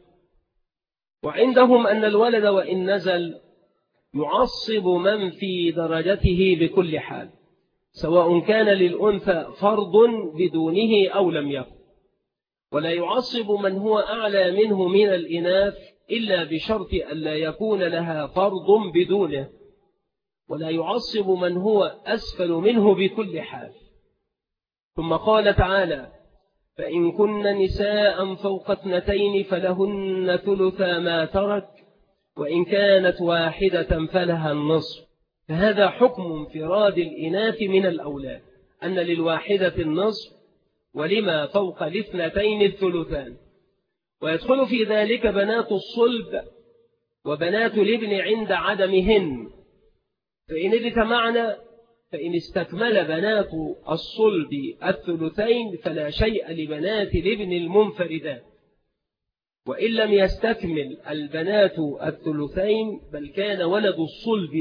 وعندهم أن الولد وإن نزل يعصب من في درجته بكل حال، سواء كان للأنثى فرض بدونه أو لم يكن، ولا يعصب من هو أعلى منه من الإناث إلا بشرط ألا يكون لها فرض بدونه، ولا يعصب من هو أسفل منه بكل حال. ثم قال تعالى فإن كن نساء فوق 2 فلهن ثلثا ما ترك وإن كانت واحدة فلها النصف. فهذا حكم انفراد الإناث من الأولاد، أن للواحدة النصف ولما فوق 2 الثلثان. ويدخل في ذلك بنات الصلب وبنات الابن عند عدمهن، فإن اجتمعنا فإن استكمل بنات الصلب الثلثين فلا شيء لبنات الابن المنفردات، وإن لم يستكمل البنات الثلثين بل كان ولد الصلب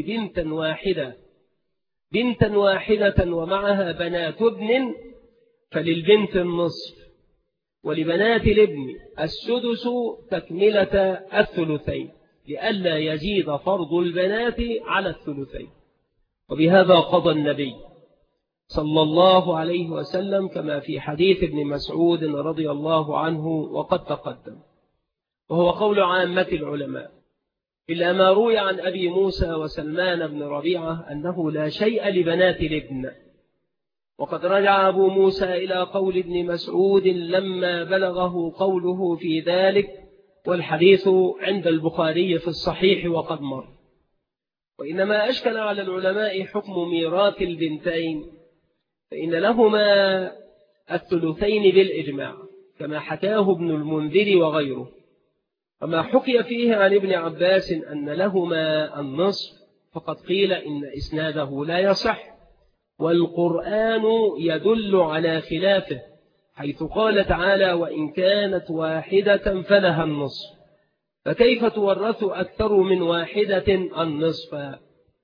بنتا واحدة ومعها بنات ابن فللبنت النصف، ولبنات الابن السدس تكملة الثلثين لئلا يزيد فرض البنات على الثلثين. وبهذا قضى النبي صلى الله عليه وسلم كما في حديث ابن مسعود رضي الله عنه وقد تقدم، وهو قول عامة العلماء، إلا ما روي عن أبي موسى وسلمان بن ربيعة أنه لا شيء لبنات الابن. وقد رجع أبو موسى إلى قول ابن مسعود لما بلغه قوله في ذلك، والحديث عند البخاري في الصحيح وقد مر. وإنما أشكل على العلماء حكم ميراث البنتين، فإن لهما الثلثين بالإجماع كما حكاه ابن المنذر وغيره. وما حكي فيه عن ابن عباس أن لهما النصف فقد قيل إن إسناده لا يصح، والقرآن يدل على خلافه، حيث قال تعالى وإن كانت واحدة فلها النصف، فكيف تورث أكثر من واحدة النصف؟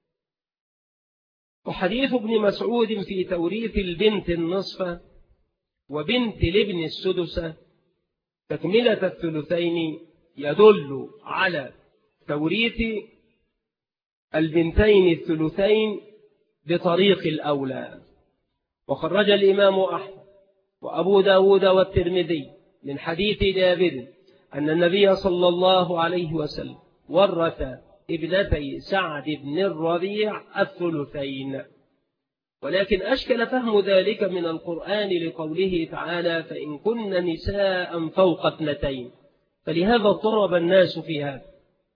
وحديث ابن مسعود في توريث البنت النصف وبنت الابن السدس تكملة الثلثين يدل على توريث البنتين الثلثين بطريق الأولى. وخرج الإمام أحمد وأبو داود والترمذي من حديث جابر أن النبي صلى الله عليه وسلم ورث ابنتي سعد بن الربيع الثلثين، ولكن أشكل فهم ذلك من القرآن لقوله تعالى فإن كن نساء فوق 2، فلهذا اضطرب الناس في هذا.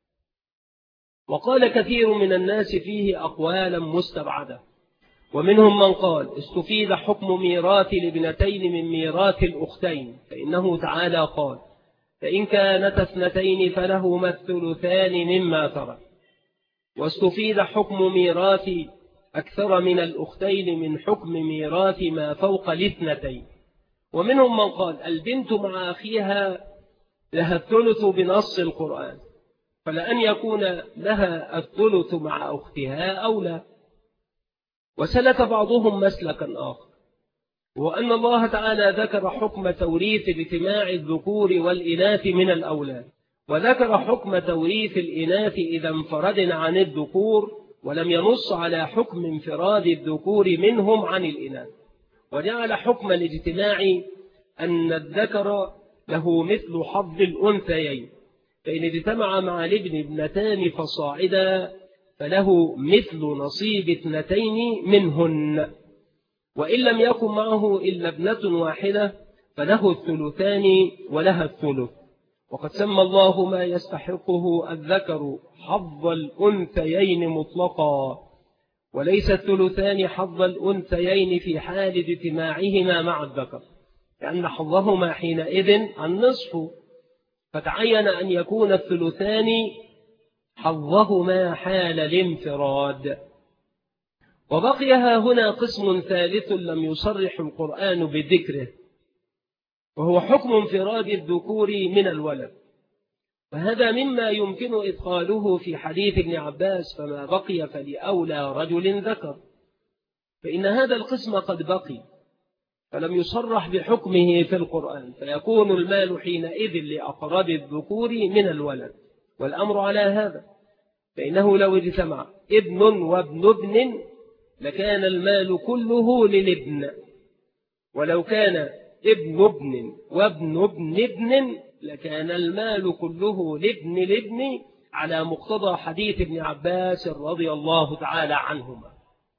وقال كثير من الناس فيه أقوالا مستبعدة، ومنهم من قال استفيد حكم ميراث الابنتين من ميراث الأختين، فإنه تعالى قال فإن كانت 2 فلهما الثلثان مما ترك. واستفيد حكم ميراث أكثر من الأختين من حكم ميراث ما فوق 2، ومنهم من قال البنت مع أخيها لها الثلث بنص القرآن، فلأن يكون لها الثلث مع أختها أولى. وسلك بعضهم مسلكا آخر، وأن الله تعالى ذكر حكم توريث اجتماع الذكور والإناث من الأولاد، وذكر حكم توريث الإناث إذا انفردن عن الذكور، ولم ينص على حكم انفراد الذكور منهم عن الإناث، وجعل حكم الاجتماع أن الذكر له مثل حظ الأنثيين، فإن اجتمع مع الابن ابنتان فصاعدا فله مثل نصيب اثنتين منهن، وإن لم يكن معه إلا ابنة واحدة فله الثلثان ولها الثلث. وقد سمى الله ما يستحقه الذكر حظ الأنثيين مطلقا، وليس الثلثان حظ الأنثيين في حال اجتماعهما مع الذكر، لأن حظهما حينئذ النصف، فتعين أن يكون الثلثان حظهما حال الانفراد. وبقي هنا قسم ثالث لم يصرح القرآن بذكره، وهو حكم انفراد الذكور من الولد، وهذا مما يمكن إدخاله في حديث ابن عباس فما بقي فلأولى رجل ذكر، فإن هذا القسم قد بقي فلم يصرح بحكمه في القرآن، فيكون المال حينئذ لأقرب الذكور من الولد. والأمر على هذا، فإنه لو اجتمع ابن وابن ابن لكان المال كله للابن، ولو كان ابن ابن وابن ابن ابن لكان المال كله لابن الابن، على مقتضى حديث ابن عباس رضي الله تعالى عنهما.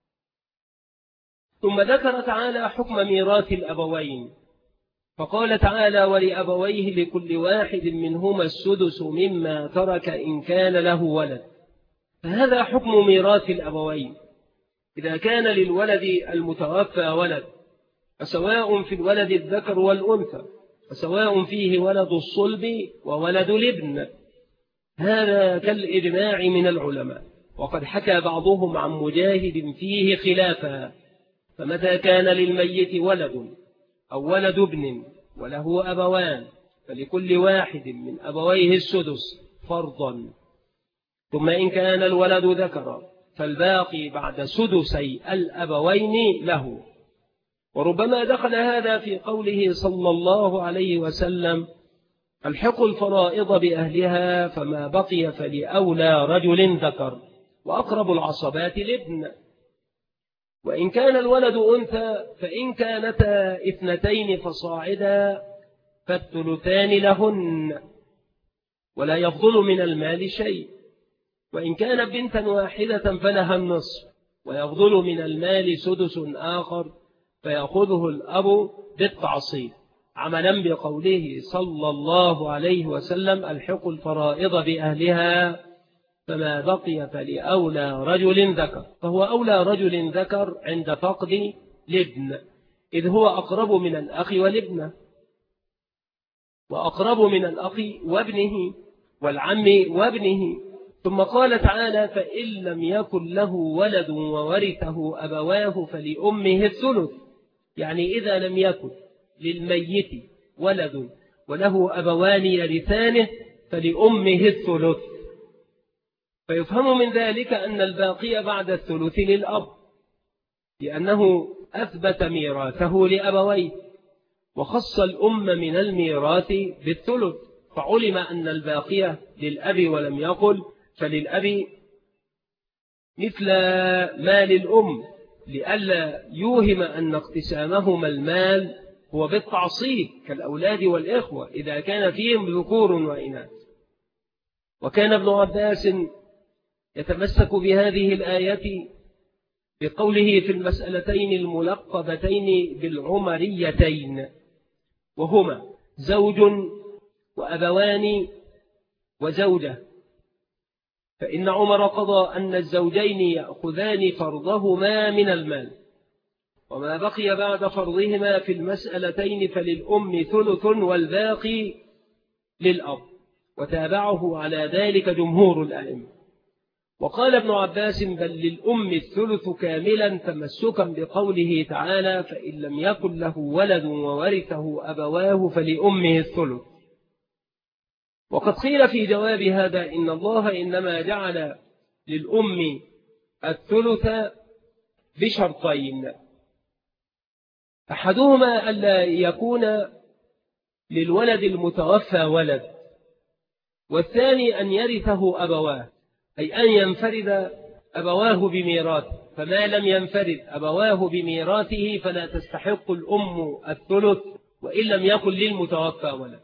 ثم ذكر تعالى حكم ميراث الأبوين، فقال تعالى ولأبويه لكل واحد منهما السدس مما ترك إن كان له ولد. فهذا حكم ميراث الأبوين إذا كان للولد المتوفى ولد، فسواء في الولد الذكر والأنثى، فسواء فيه ولد الصلب وولد الابن، هذا كالإجماع من العلماء. وقد حكى بعضهم عن مجاهد فيه خلافا، فمتى كان للميت ولد أو ولد ابن وله أبوان فلكل واحد من أبويه السدس فرضا، ثم إن كان الولد ذكر فالباقي بعد سدسي الأبوين له. وربما دخل هذا في قوله صلى الله عليه وسلم الحق الفرائض بأهلها فما بقي فلأولى رجل ذكر، وأقرب العصبات الابن. وإن كان الولد أنثى فإن كانتا اثنتين فصاعدا فالثلثان لهن ولا يفضل من المال شيء، وإن كانت بنتا واحدة فلها النصف ويفضل من المال سدس آخر فيأخذه الأب بالتعصيب، عملا بقوله صلى الله عليه وسلم الحق الفرائض بأهلها فما بقي فلأولى رجل ذكر، فهو أولى رجل ذكر عند فقد الابن، إذ هو أقرب من الأخ والابن، وأقرب من الأخ وابنه والعم وابنه. ثم قال تعالى فإن لم يكن له ولد وورثه أبواه فلأمه الثلث، يعني إذا لم يكن للميت ولد وله أبوان يرثانه فلأمه الثلث. فيفهم من ذلك أن الباقي بعد الثلث للأب، لأنه أثبت ميراثه لأبويه، وخص الأم من الميراث بالثلث، فعلم أن الباقي للأب ولم يقل فللأب مثل مال الأم، لئلا يوهم أن اقتسامهما المال هو بالتعصيب كالأولاد والإخوة إذا كان فيهم ذكور وإناث. وكان ابن عباس يتمسك بهذه الآية بقوله في المسألتين الملقبتين بالعمريتين، وهما زوج وأبوان وزوجة، فإن عمر قضى أن الزوجين يأخذان فرضهما من المال، وما بقي بعد فرضهما في المسألتين فللأم ثلث والباقي للأب، وتابعه على ذلك جمهور الأئمة. وقال ابن عباس بل للأم الثلث كاملا تمسكا بقوله تعالى فإن لم يكن له ولد وورثه أبواه فلأمه الثلث. وقد قيل في جواب هذا إن الله إنما جعل للأم الثلث بشرطين: أحدهما ألا يكون للولد المتوفى ولد، والثاني أن يرثه أبواه، أي أن ينفرد أبواه بميراثه، فما لم ينفرد أبواه بميراثه فلا تستحق الأم الثلث وإن لم يكن للمتوفى ولد.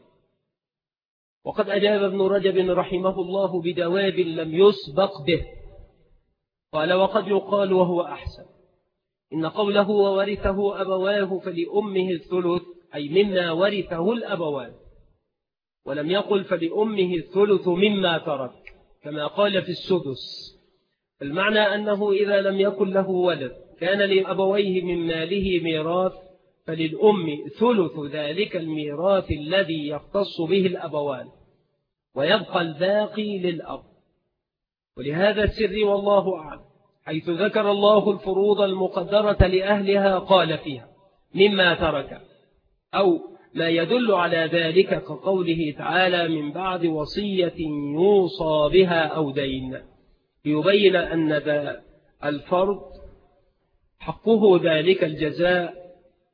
وقد أجاب ابن رجب رحمه الله بجواب لم يسبق به، قال وقد يقال وهو أحسن إن قوله وورثه أبواه فلأمه الثلث أي مما ورثه الأبوان، ولم يقل فلأمه الثلث مما ترك كما قال في السدس. المعنى أنه إذا لم يكن له ولد كان لأبويه من ماله ميراث فللأم ثلث ذلك الميراث الذي يختص به الأبوان، ويبقى الباقي للأب. ولهذا السر والله أعلم حيث ذكر الله الفروض المقدرة لأهلها قال فيها مما ترك، أو ما يدل على ذلك كقوله تعالى من بعد وصية يوصى بها أو دين، ليبين أن ذا الفرض حقه ذلك الجزاء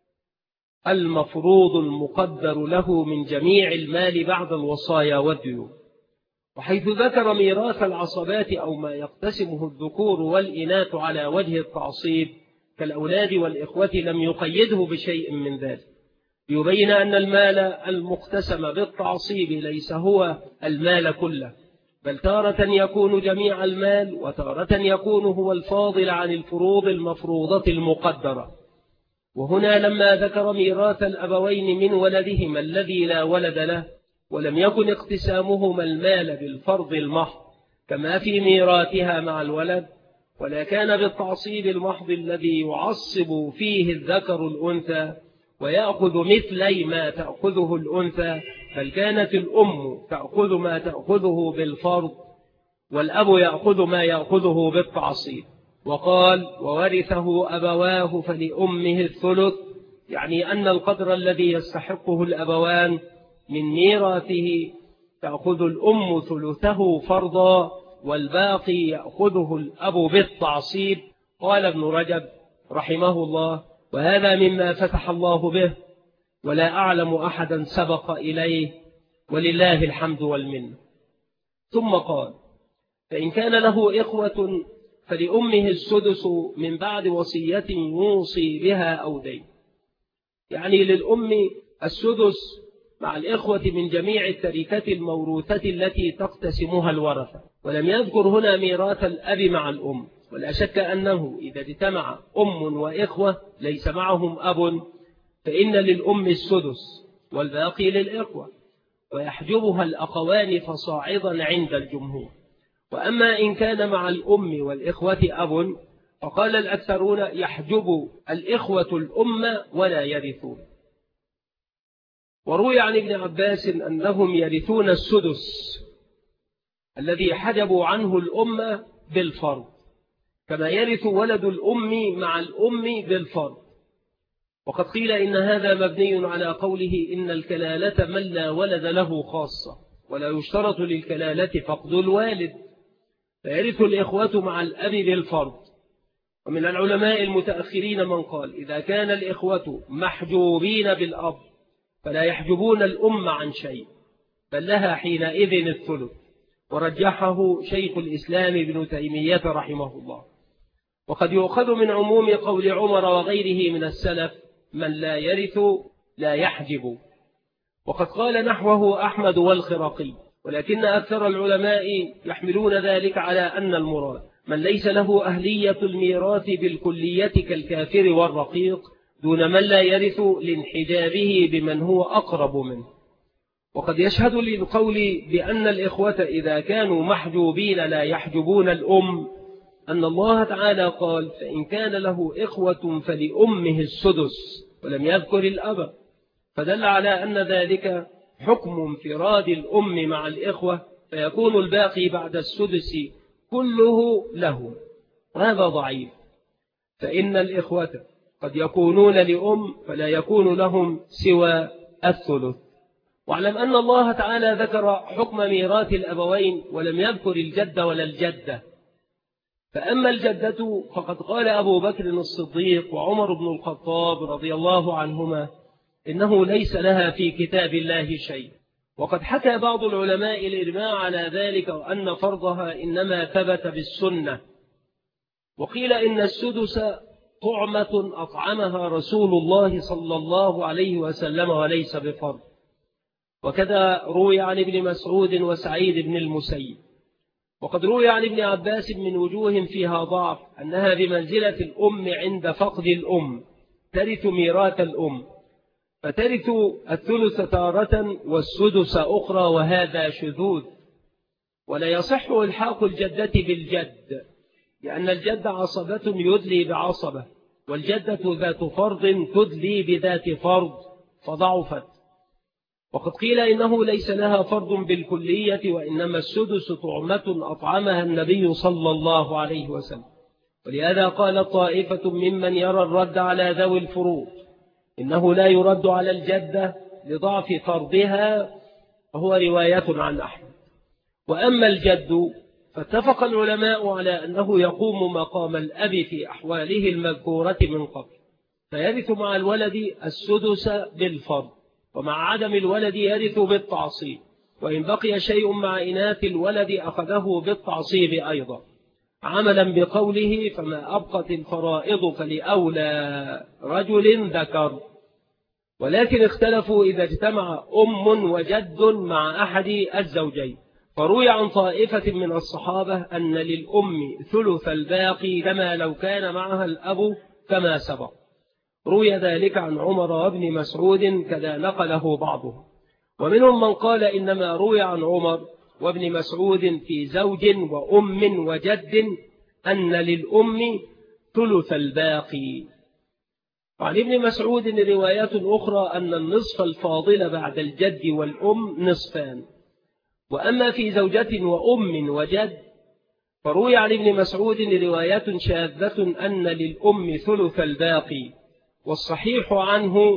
المفروض المقدر له من جميع المال بعد الوصايا والديون. وحيث ذكر ميراث العصبات أو ما يقتسمه الذكور والإناث على وجه التعصيب كالأولاد والإخوة لم يقيده بشيء من ذلك، يبين أن المال المقتسم بالتعصيب ليس هو المال كله، بل تارة يكون جميع المال وتارة يكون هو الفاضل عن الفروض المفروضة المقدرة. وهنا لما ذكر ميراث الأبوين من ولدهما الذي لا ولد له ولم يكن اقتسامهما المال بالفرض المحض كما في ميراثها مع الولد، ولا كان بالتعصيب المحض الذي يعصب فيه الذكر الأنثى ويأخذ مثلي ما تأخذه الأنثى، بل كانت الأم تأخذ ما تأخذه بالفرض والأب يأخذ ما يأخذه بالتعصيب. وقال وورثه أبواه فلأمه الثلث، يعني أن القدر الذي يستحقه الأبوان من ميراثه تأخذ الأم ثلثه فرضا والباقي يأخذه الأب بالتعصيب. قال ابن رجب رحمه الله وهذا مما فتح الله به ولا أعلم أحدا سبق إليه ولله الحمد والمنة. ثم قال فإن كان له إخوة فلأمه السدس من بعد وصية يوصي بها أو دين، يعني للأم السدس مع الإخوة من جميع التركة الموروثة التي تقتسمها الورثة. ولم يذكر هنا ميراث الأب مع الأم، ولا شك أنه إذا اجتمع أم وإخوة ليس معهم أب فإن للأم السدس والباقي للإخوة، ويحجبها الأخوان فصاعدا عند الجمهور. وأما إن كان مع الأم والإخوة أب فقال الأكثرون يحجب الإخوة الأم ولا يرثون. وروي عن ابن عباس أنهم يرثون السدس الذي حجبوا عنه الأم بالفرض كما يرث ولد الأم مع الأم بالفرض. وقد قيل إن هذا مبني على قوله إن الكلالة من لا ولد له خاصة، ولا يشترط للكلالة فقد الوالد، فيرث الإخوة مع الأب بالفرض. ومن العلماء المتأخرين من قال إذا كان الإخوة محجوبين بالأب فلا يحجبون الأم عن شيء بل لها حينئذ الثلث، ورجحه شيخ الإسلام ابن تيمية رحمه الله. وقد يؤخذ من عموم قول عمر وغيره من السلف من لا يرث لا يحجب، وقد قال نحوه أحمد والخرقي، ولكن أكثر العلماء يحملون ذلك على أن المراد من ليس له أهلية الميراث بالكلية كالكافر والرقيق دون من لا يرث لانحجابه بمن هو أقرب منه. وقد يشهد للقول بأن الإخوة إذا كانوا محجوبين لا يحجبون الأم أن الله تعالى قال فإن كان له إخوة فلأمه السدس ولم يذكر الأب، فدل على أن ذلك حكم انفراد الأم مع الإخوة، فيكون الباقي بعد السدس كله له، وهذا ضعيف، فإن الإخوة قد يكونون لأم فلا يكون لهم سوى الثلث. واعلم أن الله تعالى ذكر حكم ميراث الأبوين ولم يذكر الجد ولا الجدة. فأما الجدة فقد قال أبو بكر الصديق وعمر بن الخطاب رضي الله عنهما إنه ليس لها في كتاب الله شيء، وقد حكى بعض العلماء الإجماع على ذلك وأن فرضها إنما ثبت بالسنة. وقيل إن السدس طعمة أطعمها رسول الله صلى الله عليه وسلم وليس بفرض. وكذا روي عن ابن مسعود وسعيد بن المسيب. وقد روي عن ابن عباس من وجوه فيها ضعف أنها بمنزلة الأم عند فقد الأم، ترث ميراث الأم، فترث الثلث تارة والسدس أخرى، وهذا شذوذ. ولا يصح إلحاق الجدة بالجد، لأن الجد عصبة يدلي بعصبة، والجدة ذات فرض تدلي بذات فرض فضعفت. وقد قيل إنه ليس لها فرض بالكلية، وإنما السدس طعمة أطعمها النبي صلى الله عليه وسلم. ولهذا قال طائفة ممن يرى الرد على ذوي الفروض إنه لا يرد على الجدة لضعف فرضها، وهو رواية عن أحمد. وأما الجد فاتفق العلماء على أنه يقوم مقام الأب في أحواله المذكورة من قبل، فيرث مع الولد السدس بالفرض، ومع عدم الولد يرث بالتعصيب، وإن بقي شيء مع إناث الولد أخذه بالتعصيب أيضا، عملا بقوله فما أبقت الفرائض فلأولى رجل ذكر. ولكن اختلفوا إذا اجتمع أم وجد مع أحد الزوجين، فروي عن طائفة من الصحابة أن للأم ثلث الباقي كما لو كان معها الأب كما سبق. روي ذلك عن عمر وابن مسعود كذا نقله بعضهم. ومنهم من قال إنما روي عن عمر وابن مسعود في زوج وأم وجد أن للأم ثلث الباقي. وعن ابن مسعود روايات أخرى أن النصف الفاضل بعد الجد والأم نصفان. وأما في زوجة وأم وجد فروي عن ابن مسعود روايات شاذة أن للأم ثلث الباقي، والصحيح عنه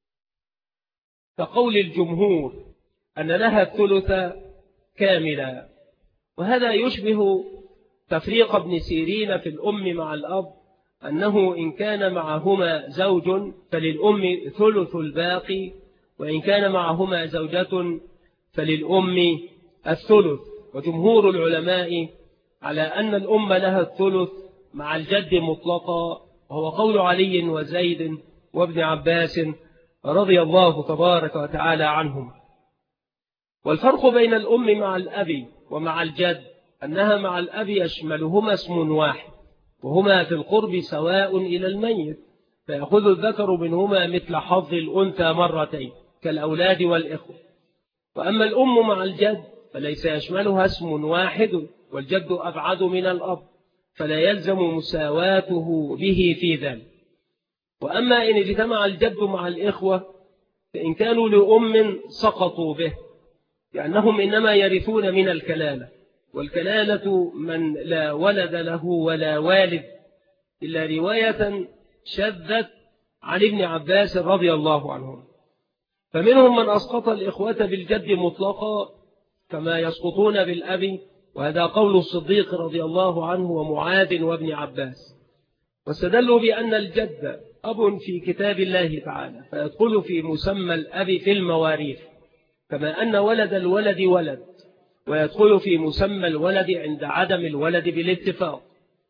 كقول الجمهور أن لها الثلث كاملا. وهذا يشبه تفريق ابن سيرين في الأم مع الأب، أنه إن كان معهما زوج فللأم ثلث الباقي، وإن كان معهما زوجة فللأم الثلث. وجمهور العلماء على أن الأم لها الثلث مع الجد مطلقا، وهو قول علي وزيد وابن عباس رضي الله تبارك وتعالى عنهم. والفرق بين الأم مع الأب ومع الجد أنها مع الأب يشملهما اسم واحد، وهما في القرب سواء إلى الميت، فيأخذ الذكر منهما مثل حظ الأنثى مرتين كالأولاد والإخوة. وأما الأم مع الجد فليس يشملها اسم واحد، والجد أبعد من الأب، فلا يلزم مساواته به في ذلك. وأما إن اجتمع الجد مع الإخوة فإن كانوا لأم سقطوا به، لأنهم إنما يرثون من الكلالة، والكلالة من لا ولد له ولا والد، إلا رواية شذت عن ابن عباس رضي الله عنهم. فمنهم من أسقط الإخوة بالجد مطلقا كما يسقطون بالأب، وهذا قول الصديق رضي الله عنه ومعاذ وابن عباس. واستدلوا بأن الجد أب في كتاب الله تعالى، فيدخل في مسمى الأب في المواريث، كما أن ولد الولد ولد، ويدخل في مسمى الولد عند عدم الولد بالاتفاق.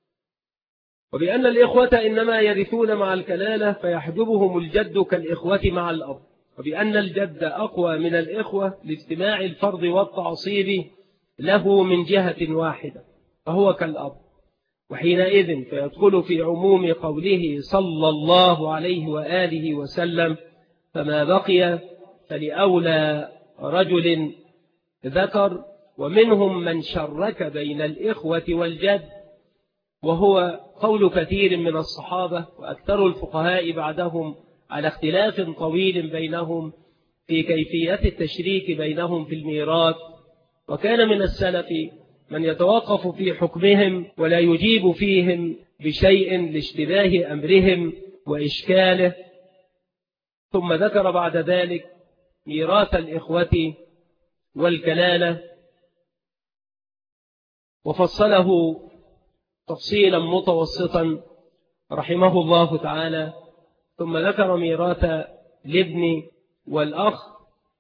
وبأن الإخوة إنما يرثون مع الكلالة فيحجبهم الجد كالإخوة مع الأب، وبأن الجد أقوى من الإخوة لاجتماع الفرض والتعصيب له من جهة واحدة، فهو كالأب، وحينئذ فيدخل في عموم قوله صلى الله عليه وآله وسلم فما بقي فلأولى رجل ذكر. ومنهم من شرك بين الإخوة والجد، وهو قول كثير من الصحابة وأكثر الفقهاء بعدهم على اختلاف طويل بينهم في كيفية التشريك بينهم في الميراث. وكان من السلف من يتوقف في حكمهم ولا يجيب فيهم بشيء لاشتباه أمرهم وإشكاله. ثم ذكر بعد ذلك ميراث الإخوة والكلالة وفصله تفصيلا متوسطا رحمه الله تعالى. ثم ذكر ميراث الابن والأخ،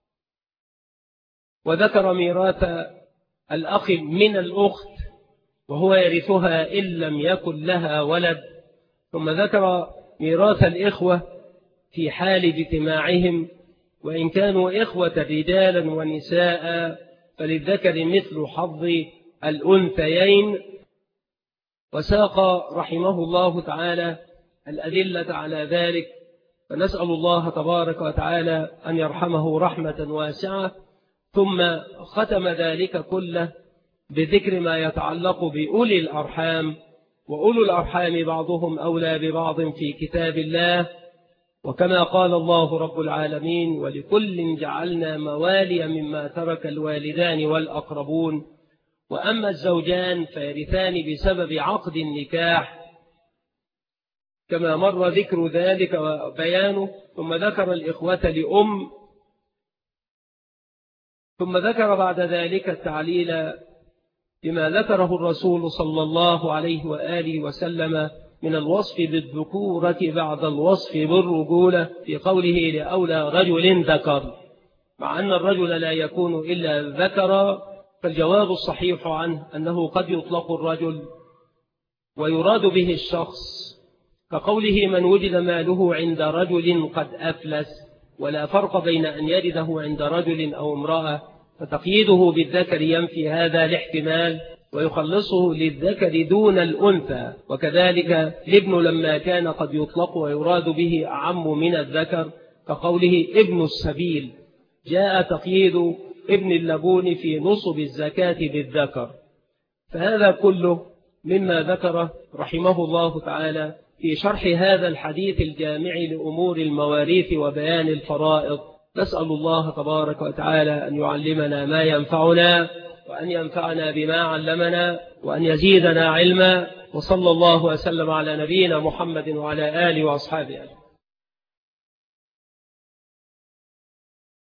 وذكر ميراث الأخ من الأخت وهو يرثها إن لم يكن لها ولد. ثم ذكر ميراث الإخوة في حال اجتماعهم، وإن كانوا إخوة رجالا ونساء فللذكر مثل حظ الأنثيين. وساق رحمه الله تعالى الأدلة على ذلك، فنسأل الله تبارك وتعالى أن يرحمه رحمة واسعة. ثم ختم ذلك كله بذكر ما يتعلق بأولي الأرحام، وأولو الأرحام بعضهم أولى ببعض في كتاب الله، وكما قال الله رب العالمين: ولكل جعلنا موالي مما ترك الوالدان والأقربون، وأما الزوجان فيرثان بسبب عقد النكاح، كما مر ذكر ذلك وبيانه. ثم ذكر الإخوة لأم، ثم ذكر بعد ذلك التعليل بما ذكره الرسول صلى الله عليه وآله وسلم من الوصف بالذكورة بعد الوصف بالرجولة في قوله: لأولى رجل ذكر، مع أن الرجل لا يكون إلا ذكرا. فالجواب الصحيح عنه أنه قد يطلق الرجل ويراد به الشخص، كقوله: من وجد ماله عند رجل قد أفلس، ولا فرق بين أن يجده عند رجل أو امرأة، فتقييده بالذكر ينفي هذا الاحتمال ويخلصه للذكر دون الأنثى. وكذلك الابن لما كان قد يطلق ويراد به أعم من الذكر، كقوله: ابن السبيل، جاء تقييد ابن اللبون في نصب الزكاة بالذكر. فهذا كله مما ذكره رحمه الله تعالى في شرح هذا الحديث الجامع لأمور المواريث وبيان الفرائض. نسأل الله تبارك وتعالى أن يعلمنا ما ينفعنا، وأن ينفعنا بما علمنا، وأن يزيدنا علما. وصلى الله وسلم على نبينا محمد وعلى آله وأصحابه أجمعين.